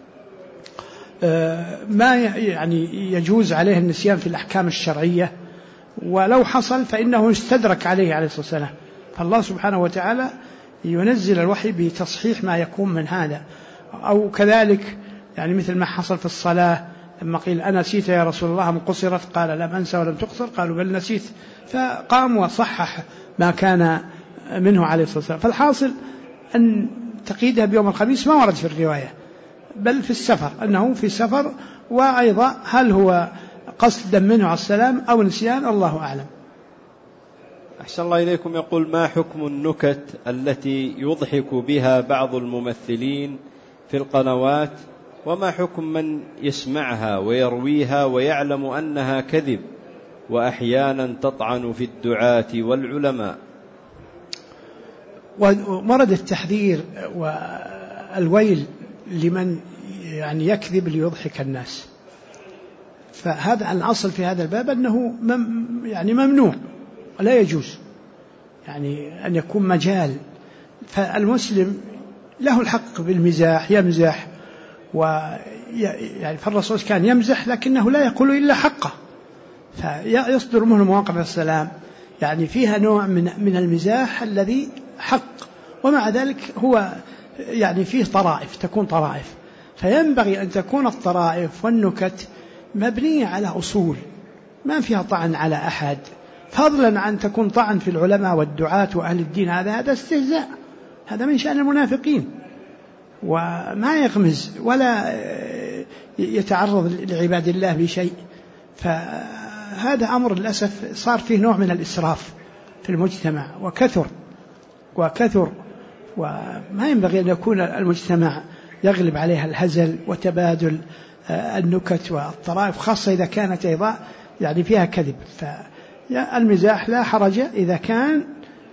ما يعني يجوز عليه النسيان في الأحكام الشرعية، ولو حصل فإنه يستدرك عليه الصلاة والسلام. فالله سبحانه وتعالى ينزل الوحي بتصحيح ما يكون من هذا. أو كذلك يعني مثل ما حصل في الصلاة لما قيل: أنا نسيت يا رسول الله أم قصرت؟ قال: لم أنسى ولم تقصر. قالوا: بل نسيت. فقام وصحح ما كان منه عليه الصلاة والسلام. فالحاصل أن تقييدها بيوم الخميس ما ورد في الرواية، بل في السفر، أنه في السفر. وأيضا هل هو قصد منه عليه السلام أو نسيان، الله أعلم. أحسن الله إليكم. يقول: ما حكم النكت التي يضحك بها بعض الممثلين في القنوات، وما حكم من يسمعها ويرويها ويعلم أنها كذب، وأحيانا تطعن في الدعاة والعلماء؟ ورد التحذير والويل لمن يعني يكذب ليضحك الناس. فهذا الأصل في هذا الباب أنه يعني ممنوع ولا يجوز يعني أن يكون مجال. فالمسلم له الحق بالمزاح، يمزح، يعني فالرسول كان يمزح لكنه لا يقول إلا حقه، فيصدر منه مواقف السلام يعني فيها نوع من المزاح الذي حق، ومع ذلك هو يعني فيه طرائف، تكون طرائف. فينبغي أن تكون الطرائف والنكت مبنية على أصول ما فيها طعن على أحد، فضلا عن تكون طعن في العلماء والدعاة وأهل الدين. هذا استهزاء، هذا من شأن المنافقين، وما يغمز ولا يتعرض لعباد الله بشيء. فهذا أمر للأسف صار فيه نوع من الإسراف في المجتمع وكثر، وما ينبغي أن يكون المجتمع يغلب عليها الهزل وتبادل النكت والطرائف، خاصة إذا كانت أيضا يعني فيها كذب. فالمزاح لا حرج إذا كان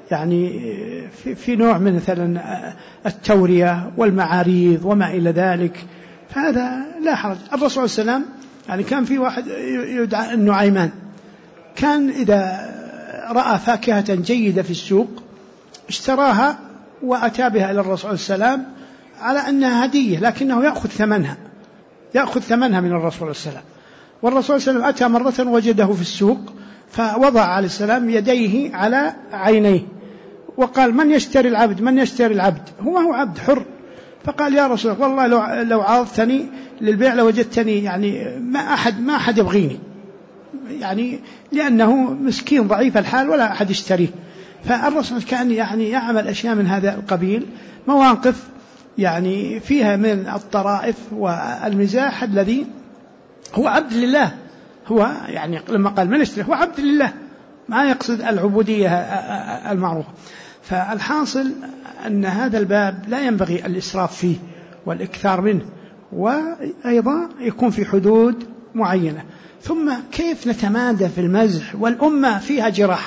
يعني في نوع من مثلا التورية والمعاريض وما إلى ذلك، فهذا لا حرج. الرسول صلى الله عليه وسلم يعني كان في واحد يدعى النعيمان، كان إذا رأى فاكهة جيدة في السوق اشتراها وأتى بها إلى الرسول صلى الله عليه وسلم على أنها هدية، لكنه يأخذ ثمنها من الرسول صلى الله عليه وسلم. والرسول صلى الله عليه وسلم أتى مرة وجده في السوق فوضع عليه السلام يديه على عينيه وقال: من يشتري العبد؟ هو عبد حر. فقال: يا رسول الله، والله لو عرضتني للبيع لوجدتني يعني ما أحد يبغيني، يعني لأنه مسكين ضعيف الحال ولا أحد يشتريه. فالرسول كان يعني يعمل أشياء من هذا القبيل، مواقف يعني فيها من الطرائف والمزاح الذي هو عبد لله. هو يعني لما قال من يشتري هو عبد لله، ما يقصد العبودية المعروفة. فالحاصل أن هذا الباب لا ينبغي الإسراف فيه والإكثار منه، وأيضا يكون في حدود معينة. ثم كيف نتمادى في المزح والأمة فيها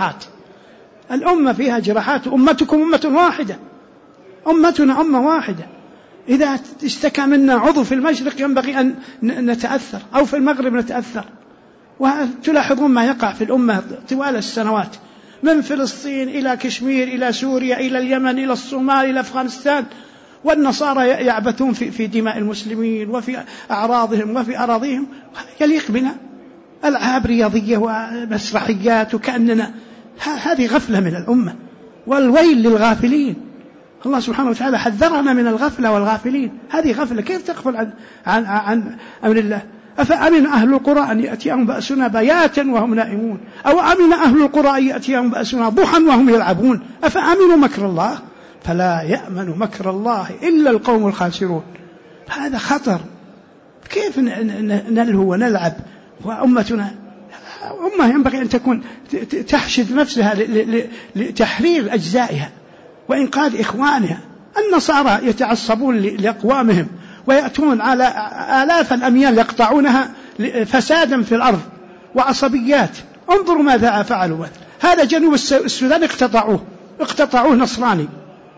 جراحات؟ أمتكم أمة واحدة، أمتنا أمة واحدة. إذا اشتكى منا عضو في المشرق ينبغي أن نتأثر، أو في المغرب نتأثر. وتلاحظون ما يقع في الأمة طوال السنوات، من فلسطين إلى كشمير إلى سوريا إلى اليمن إلى الصومال إلى أفغانستان، والنصارى يعبثون في دماء المسلمين وفي أعراضهم وفي أراضيهم. يليق بنا ألعاب رياضية ومسرحيات، وكأننا هذه غفلة من الأمة، والويل للغافلين. الله سبحانه وتعالى حذرنا من الغفلة والغافلين. هذه غفلة، كيف تغفل عن أمر الله؟ أفأمن أهل القرى أن يأتيهم بأسنا بياتا وهم نائمون، أو أمن أهل القرى أن يأتيهم بأسنا ضحى وهم يلعبون، أفأمنوا مكر الله فلا يأمن مكر الله إلا القوم الخاسرون. هذا خطر. كيف نلهو ونلعب وأمتنا أمة ينبغي أن تكون تحشد نفسها لتحرير أجزائها وإنقاذ إخوانها. النصارى يتعصبون لأقوامهم ويأتون على آلاف الأميال يقطعونها فسادا في الأرض وعصبيات. انظروا ماذا فعلوا. هذا جنوب السودان اقتطعوه نصراني،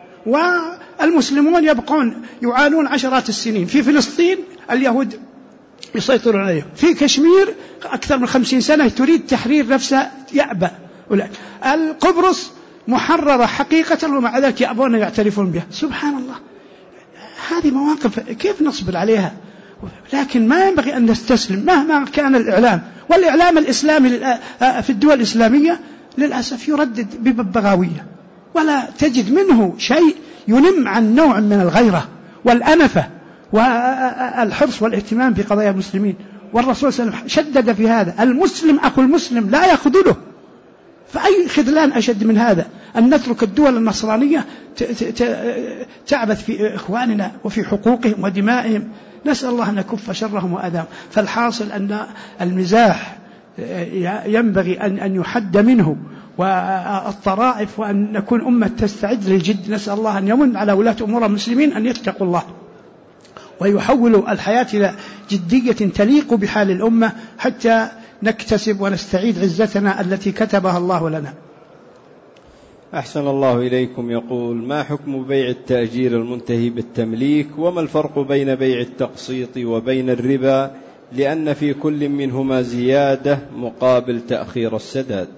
والمسلمون يبقون يعانون عشرات السنين. في فلسطين اليهود يسيطرون عليهم، في كشمير أكثر من 50 سنة تريد تحرير نفسها يأبى. القبرص محررة حقيقة ومع ذلك يأبون يعترفون بها. سبحان الله، هذه مواقف كيف نصبر عليها؟ لكن ما ينبغي أن نستسلم مهما كان الإعلام. والإعلام الإسلامي في الدول الإسلامية للأسف يردد ببغاوية، ولا تجد منه شيء ينم عن نوع من الغيرة والأنفة والحرص والاهتمام بقضايا المسلمين. والرسول صلى الله عليه وسلم شدد في هذا: المسلم أخو المسلم لا يخذله. فأي خذلان أشد من هذا أن نترك الدول النصرانية تعبث في إخواننا وفي حقوقهم ودمائهم؟ نسأل الله أن يكف شرهم وأذاهم. فالحاصل أن المزاح ينبغي أن يحد منه، والطرائف، وأن نكون أمة تستعد للجد. نسأل الله أن يمن على ولاة أمور المسلمين أن يتقوا الله ويحولوا الحياة إلى جدية تليق بحال الأمة، حتى نكتسب ونستعيد عزتنا التي كتبها الله لنا. أحسن الله إليكم. يقول: ما حكم بيع التأجير المنتهي بالتمليك؟ وما الفرق بين بيع التقسيط وبين الربا، لأن في كل منهما زيادة مقابل تأخير السداد؟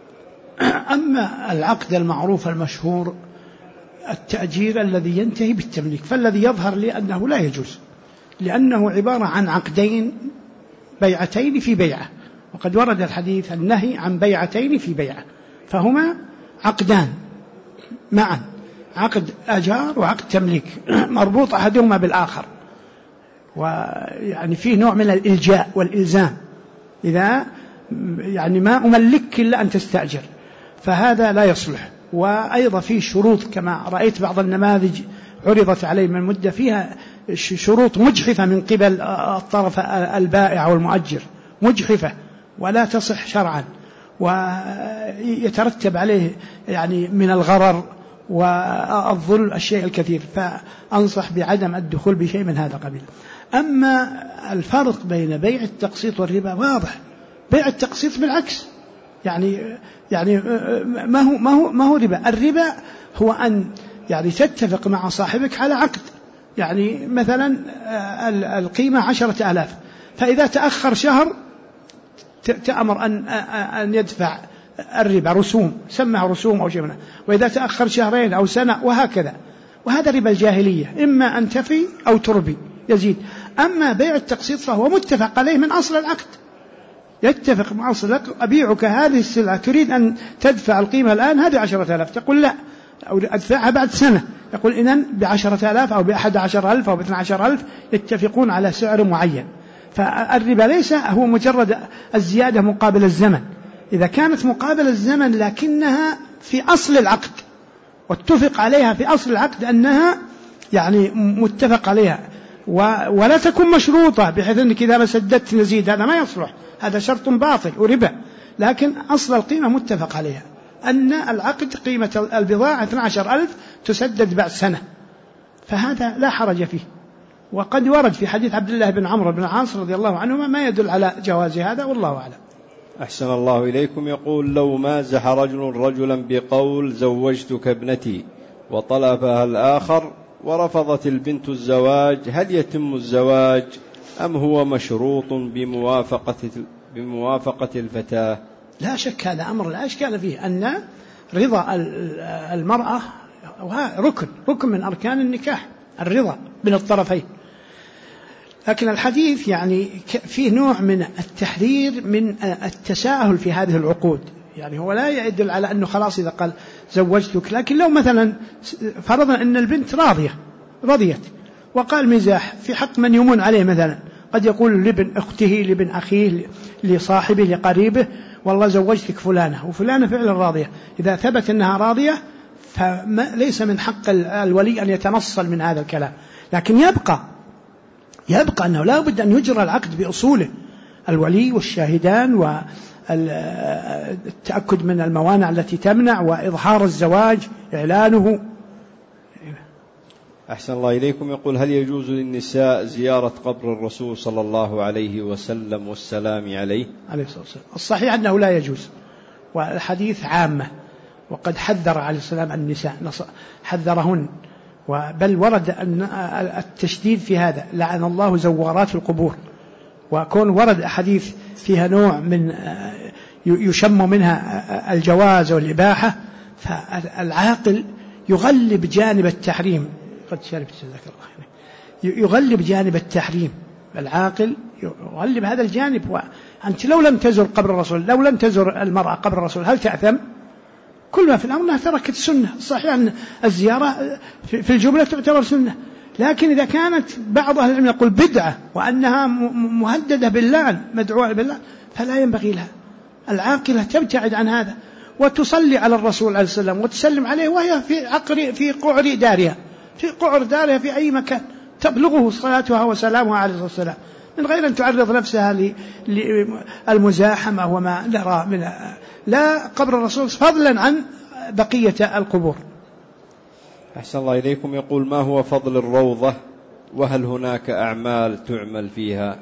أما العقد المعروف المشهور التأجير الذي ينتهي بالتمليك، فالذي يظهر لي أنه لا يجوز، لأنه عبارة عن عقدين، بيعتين في بيعة. وقد ورد الحديث النهي عن بيعتين في بيعة، فهما عقدان معا، عقد أجار وعقد تمليك، مربوط أحدهما بالآخر، ويعني فيه نوع من الإلجاء والإلزام. إذا يعني ما أملك إلا أن تستأجر، فهذا لا يصلح. وأيضا فيه شروط، كما رأيت بعض النماذج عرضت علي من مدة فيها شروط مجحفة من قبل الطرف البائع والمؤجر، مجحفة ولا تصح شرعا، ويترتب عليه يعني من الغرر والظلم الشيء الكثير. فأنصح بعدم الدخول بشيء من هذا القبيل. أما الفرق بين بيع التقسيط والربا واضح. بيع التقسيط بالعكس، يعني ما هو ربا. الربا هو أن يعني تتفق مع صاحبك على عقد، يعني مثلا القيمة 10,000، فإذا تأخر شهر تأمر أن يدفع الربا رسوم، سمها رسوم أو شيء منها، وإذا تأخر شهرين أو سنة وهكذا. وهذا ربا الجاهلية، إما أن تفي أو تربي يزيد. أما بيع التقسيط فهو متفق عليه من أصل العقد، يتفق مع أصل العقد: أبيعك هذه السلعة، تريد أن تدفع القيمة الآن، هذه 10,000، تقول لا، أو أدفعها بعد سنة، يقول إذن ب10,000 أو ب11,000 أو ب12,000، يتفقون على سعر معين. فالربا ليس هو مجرد الزيادة مقابل الزمن، إذا كانت مقابل الزمن لكنها في أصل العقد واتفق عليها في أصل العقد أنها يعني متفق عليها، ولا تكون مشروطة بحيث أنك إذا ما سددت نزيد، هذا ما يصلح، هذا شرط باطل وربا. لكن أصل القيمة متفق عليها، أن العقد قيمة البضاعة 12,000 تسدد بعد سنة، فهذا لا حرج فيه. وقد ورد في حديث عبد الله بن عمرو بن العاص رضي الله عنهما ما يدل على جواز هذا، والله أعلم. أحسن الله إليكم. يقول: لو مازح رجل رجلا بقول زوجتك ابنتي وطلبها الآخر ورفضت البنت الزواج، هل يتم الزواج أم هو مشروط بموافقة الفتاة؟ لا شك هذا أمر لا إشكال فيه، أن رضا المرأة ركن من أركان النكاح، الرضا من الطرفين. لكن الحديث يعني فيه نوع من التحذير من التساهل في هذه العقود، يعني هو لا يدل على أنه خلاص إذا قال زوجتك. لكن لو مثلا فرضنا أن البنت رضيت وقال مزاح في حق من يمون عليه، مثلا قد يقول لابن أخته، لابن أخيه، لصاحبه، لقريبه: والله زوجتك فلانة، وفلانة فعلا راضية. إذا ثبت أنها راضية فليس من حق الولي أن يتنصل من هذا الكلام، لكن يبقى أنه لا بد أن يجرى العقد بأصوله، الولي والشاهدان والتأكد من الموانع التي تمنع، وإظهار الزواج، إعلانه. أحسن الله إليكم. يقول: هل يجوز للنساء زيارة قبر الرسول صلى الله عليه وسلم والسلام عليه؟ عليه الصلاة والسلام. الصحيح أنه لا يجوز، والحديث عامة، وقد حذر عليه السلام النساء، حذرهن، بل ورد أن التشديد في هذا: لعن الله زوارات القبور. وكون ورد أحاديث فيها نوع من يشم منها الجواز والإباحة، فالعاقل يغلب جانب التحريم. قد شربت جزاك الله خير. يغلب جانب التحريم، العاقل يغلب هذا الجانب. وأنت لو لم تزر قبر الرسول، لو لم تزر المرأة قبر الرسول، هل تأثم؟ كل ما في الأمر أنها تركت السنة. صحيح أن الزيارة في الجملة تعتبر سنة، لكن إذا كانت بعض أهل العلم يقول بدعة وأنها مهددة باللعن، مدعوة باللعن، فلا ينبغي لها. العاقلة تبتعد عن هذا وتصلي على الرسول عليه السلام وتسلم عليه وهي في قعر دارها في أي مكان، تبلغه صلاتها وسلامها عليه الصلاة والسلام، من غير أن تعرض نفسها للمزاحمة وما نرى من لا قبر الرسول، فضلا عن بقية القبور. أحسن الله إليكم. يقول: ما هو فضل الروضة، وهل هناك أعمال تعمل فيها؟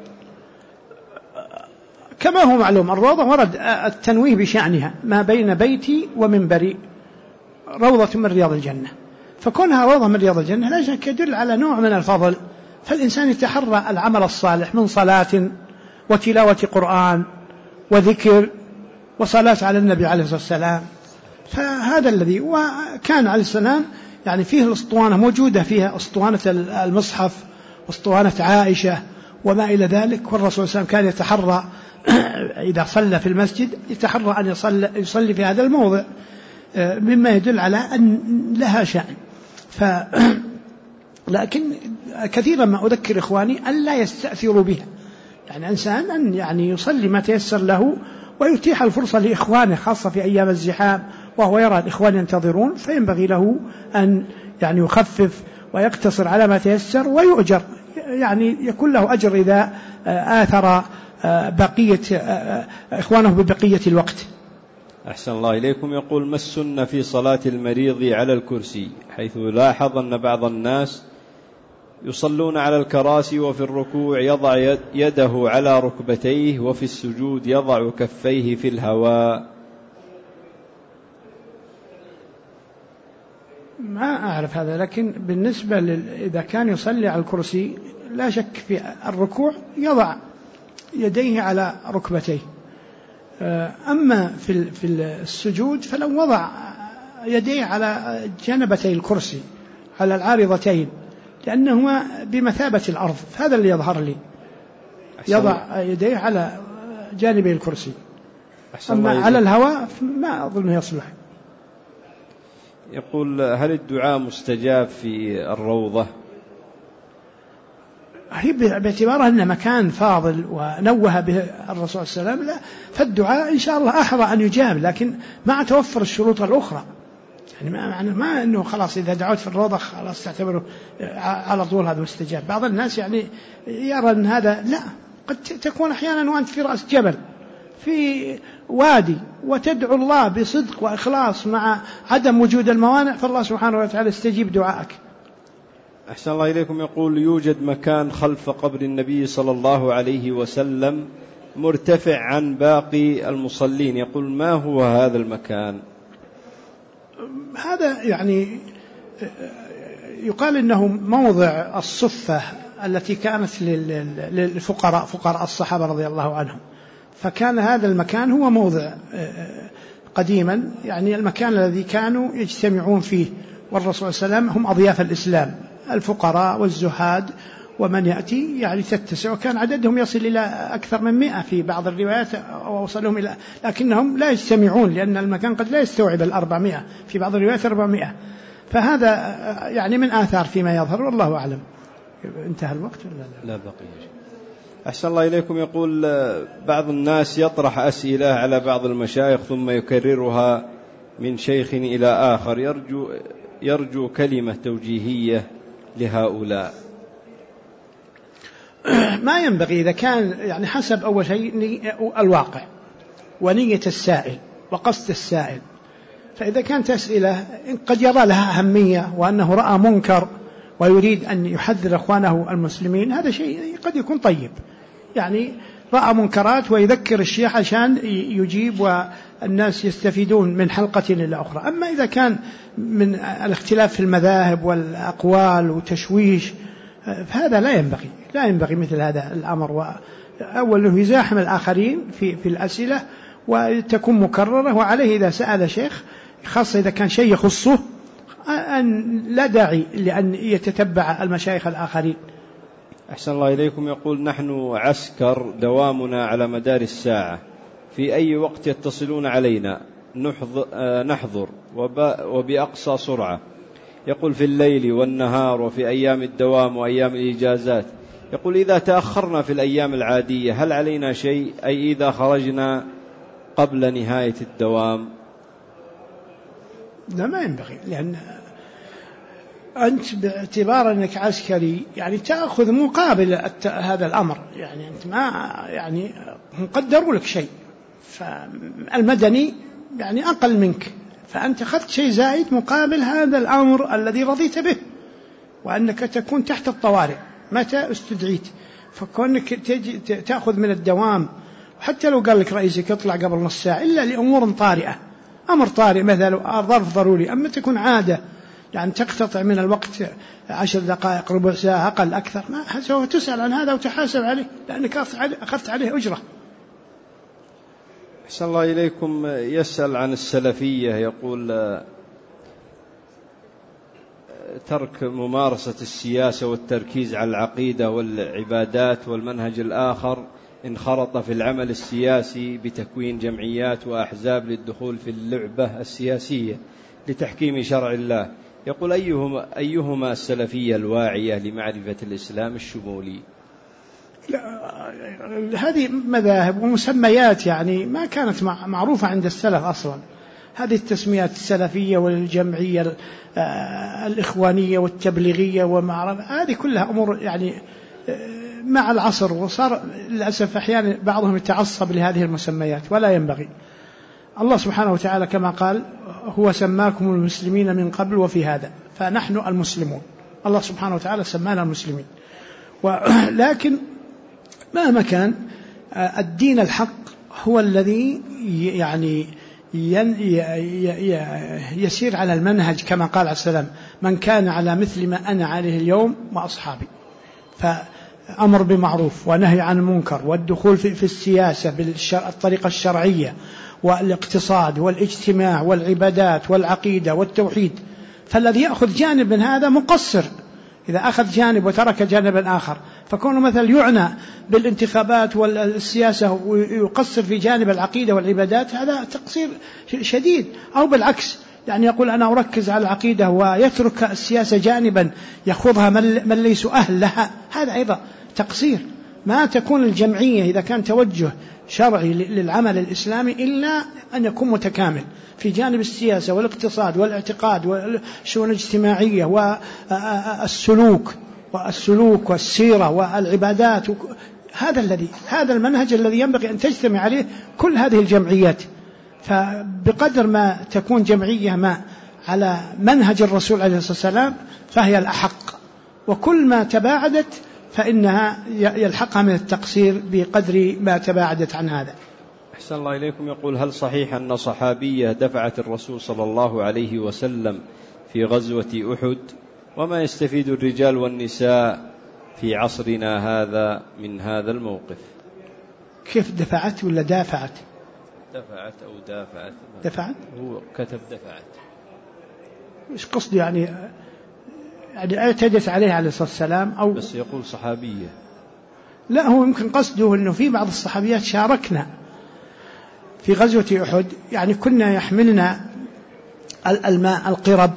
كما هو معلوم، الروضة ورد التنويه بشأنها: ما بين بيتي ومنبري روضة من رياض الجنة. فكونها روضة من رياض الجنة لا شك يدل على نوع من الفضل، فالإنسان يتحرى العمل الصالح من صلاة وتلاوة قرآن وذكر وصلاة على النبي عليه الصلاة والسلام. فهذا الذي، وكان عليه السلام يعني فيه الأسطوانة موجودة، فيها أسطوانة المصحف وأسطوانة عائشة وما إلى ذلك. والرسول صلى الله عليه وسلم كان يتحرى إذا صلى في المسجد يتحرى أن يصلي في هذا الموضع، مما يدل على أن لها شأن. لكن كثيرا ما أذكر إخواني أن لا يستأثروا بها، يعني إنسان أن يعني يصلي ما تيسر له ويتيح الفرصة لإخوانه، خاصة في أيام الزحام وهو يرى الإخوان ينتظرون، فينبغي له أن يعني يخفف ويقتصر على ما تيسر ويؤجر، يعني يكون له أجر إذا آثر بقية إخوانه ببقية الوقت. أحسن الله إليكم. يقول: ما السنة في صلاة المريض على الكرسي، حيث لاحظ أن بعض الناس يصلون على الكراسي وفي الركوع يضع يده على ركبتيه وفي السجود يضع كفيه في الهواء، ما أعرف هذا، لكن بالنسبة إذا كان يصلي على الكرسي لا شك في الركوع يضع يديه على ركبتيه. أما في السجود فلو وضع يديه على جنبتي الكرسي على العارضتين لأنهما بمثابة الأرض، هذا اللي يظهر لي، يضع يديه على جانبي الكرسي. أما على الهواء ما أظن يصلح. يقول هل الدعاء مستجاب في الروضة؟ هي باعتبارها أنه مكان فاضل ونوه به الرسول صلى الله عليه وسلم، لا فالدعاء إن شاء الله أحرى أن يجاب، لكن مع توفر الشروط الأخرى. يعني ما أنه خلاص إذا دعوت في الروضة خلاص تعتبره على طول هذا مستجاب. بعض الناس يعني يرى أن هذا لا، قد تكون أحيانا وأنت في رأس جبل في وادي وتدعو الله بصدق وإخلاص مع عدم وجود الموانع، فالله سبحانه وتعالى استجيب دعائك. أحسن الله إليكم. يقول يوجد مكان خلف قبر النبي صلى الله عليه وسلم مرتفع عن باقي المصلين، يقول ما هو هذا المكان؟ هذا يعني يقال إنه موضع الصفة التي كانت للفقراء، فقراء الصحابة رضي الله عنهم، فكان هذا المكان هو موضع قديما، يعني المكان الذي كانوا يجتمعون فيه، والرسول صلى الله عليه وسلم هم أضياف الإسلام، الفقراء والزهاد ومن يأتي يعني تتسع، وكان عددهم يصل إلى أكثر من 100 في بعض الروايات، ووصلهم إلى، لكنهم لا يجتمعون لأن المكان قد لا يستوعب 400 في بعض الروايات 400. فهذا يعني من آثار فيما يظهر، والله أعلم. انتهى الوقت ولا لا بقي؟ أحسن الله إليكم. يقول بعض الناس يطرح أسئلة على بعض المشايخ ثم يكررها من شيخ إلى آخر، يرجو كلمة توجيهية لهؤلاء. ما ينبغي، إذا كان يعني حسب أول شيء الواقع ونية السائل وقصد السائل، فإذا كانت أسئلة قد يرى لها أهمية وأنه رأى منكر ويريد أن يحذر إخوانه المسلمين، هذا شيء قد يكون طيب، يعني رأى منكرات ويذكر الشيخ عشان يجيب والناس يستفيدون من حلقة إلى أخرى. أما إذا كان من الاختلاف في المذاهب والأقوال وتشويش فهذا لا ينبغي مثل هذا الأمر، وأوله يزاحم الآخرين في الأسئلة وتكون مكررة، وعليه إذا سأل شيخ خاصة إذا كان شيء يخصه أن لا داعي لأن يتتبع المشايخ الآخرين. أحسن الله إليكم. يقول نحن عسكر دوامنا على مدار الساعة، في أي وقت يتصلون علينا نحضر وبأقصى سرعة. يقول في الليل والنهار وفي أيام الدوام وأيام الإجازات. يقول إذا تأخرنا في الأيام العادية هل علينا شيء، أي إذا خرجنا قبل نهاية الدوام؟ لا، ما ينبغي، لأن أنت باعتبار أنك عسكري يعني تأخذ مقابل هذا الأمر، يعني أنت ما يعني مقدر لك شيء، فالمدني يعني أقل منك، فأنت أخذت شيء زائد مقابل هذا الأمر الذي رضيت به، وأنك تكون تحت الطوارئ متى استدعيت، فكونك تأخذ من الدوام، وحتى لو قال لك رئيسك اطلع قبل نص ساعة إلا لأمور طارئة، أمر طارئ مثلا ظرف ضروري. أما تكون عادة يعني تقتطع من الوقت 10 دقائق ربع ساعة أقل أكثر، ما سوف تسأل عن هذا وتحاسب عليه لأنك أخذت عليه أجرة. أحسن الله إليكم. يسأل عن السلفية، يقول ترك ممارسة السياسة والتركيز على العقيدة والعبادات، والمنهج الآخر انخرط في العمل السياسي بتكوين جمعيات وأحزاب للدخول في اللعبة السياسية لتحكيم شرع الله. يقول أيهما السلفية الواعية لمعرفة الإسلام الشمولي؟ هذه مذاهب ومسميات يعني ما كانت معروفة عند السلف أصلا، هذه التسميات السلفية والجمعية الإخوانية والتبليغية هذه كلها أمور يعني مع العصر، وصار للأسف أحيانا بعضهم يتعصب لهذه المسميات ولا ينبغي. الله سبحانه وتعالى كما قال هو سماكم المسلمين من قبل وفي هذا، فنحن المسلمون، الله سبحانه وتعالى سمانا المسلمين. ولكن مهما كان الدين الحق هو الذي يعني يسير على المنهج كما قال عليه السلام: من كان على مثل ما أنا عليه اليوم وأصحابي. فأمر بمعروف ونهي عن المنكر، والدخول في السياسة بالطريقة الشرعية، والاقتصاد والاجتماع والعبادات والعقيدة والتوحيد. فالذي يأخذ جانب من هذا مقصر، إذا أخذ جانب وترك جانبا آخر، فكونه مثل يعنى بالانتخابات والسياسة ويقصر في جانب العقيدة والعبادات، هذا تقصير شديد. أو بالعكس، يعني يقول أنا أركز على العقيدة ويترك السياسة جانبا يأخذها من ليسوا أهل لها، هذا أيضا تقصير. ما تكون الجمعية إذا كان توجه شرعي للعمل الإسلامي إلا أن يكون متكامل في جانب السياسة والاقتصاد والاعتقاد والشؤون الاجتماعية والسلوك والسيرة والعبادات. هذا المنهج الذي ينبغي أن تجتمع عليه كل هذه الجمعيات. فبقدر ما تكون جمعية ما على منهج الرسول عليه الصلاة والسلام فهي الأحق، وكل ما تباعدت فإنها يلحقها من التقصير بقدر ما تباعدت عن هذا. أحسن الله إليكم. يقول: هل صحيح أن صحابية دفعت الرسول صلى الله عليه وسلم في غزوة أحد؟ وما يستفيد الرجال والنساء في عصرنا هذا من هذا الموقف؟ كيف دفعت ولا دافعت؟ دفعت أو دافعت. دفعت؟ هو كتب دفعت. إيش قصده؟ يعني اعتدت عليه عليه الصلاة والسلام أو بس يقول صحابية. لا، هو يمكن قصده أنه في بعض الصحابيات شاركنا في غزوة أحد، يعني كنا يحملنا الماء القرب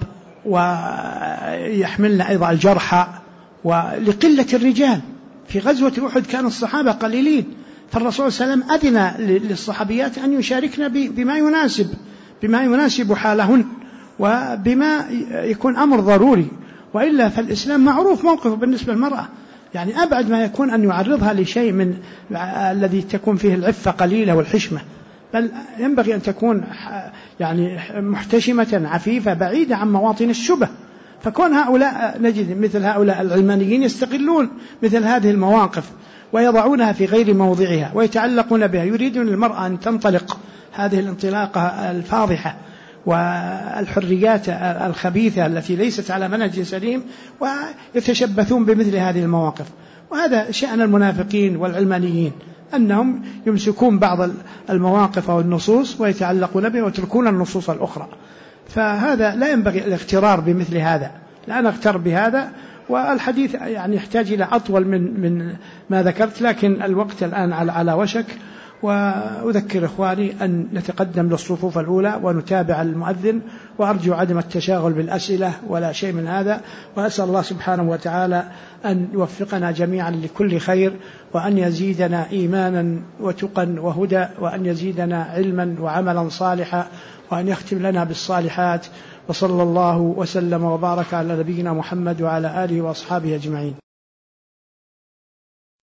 ويحملنا أيضا الجرحى، ولقلة الرجال في غزوة أحد كان الصحابة قليلين، فالرسول صلى الله عليه وسلم أذن للصحابيات أن يشاركنا بما يناسب حالهن وبما يكون أمر ضروري. وإلا فالإسلام معروف موقفه بالنسبة للمرأة، يعني أبعد ما يكون أن يعرضها لشيء من الذي تكون فيه العفة قليلة والحشمة، بل ينبغي أن تكون يعني محتشمة عفيفة بعيدة عن مواطن الشبه. فكون هؤلاء نجد مثل هؤلاء العلمانيين يستغلون مثل هذه المواقف ويضعونها في غير موضعها ويتعلقون بها، يريدون المرأة أن تنطلق هذه الانطلاقة الفاضحة والحريات الخبيثة التي ليست على منهج سليم، ويتشبثون بمثل هذه المواقف. وهذا شأن المنافقين والعلمانيين، أنهم يمسكون بعض المواقف أو النصوص ويتعلقون بها ويتركون النصوص الأخرى. فهذا لا ينبغي الاغترار بمثل هذا، لا نغتر بهذا. والحديث يعني يحتاج إلى أطول من ما ذكرت، لكن الوقت الآن على وشك. وأذكر إخواني أن نتقدم للصفوف الأولى ونتابع المؤذن، وأرجو عدم التشاغل بالأسئلة ولا شيء من هذا. وأسأل الله سبحانه وتعالى أن يوفقنا جميعا لكل خير، وأن يزيدنا إيمانا وتقا وهدى، وأن يزيدنا علما وعملا صالحا، وأن يختم لنا بالصالحات. وصلى الله وسلم وبارك على نبينا محمد وعلى آله وأصحابه أجمعين.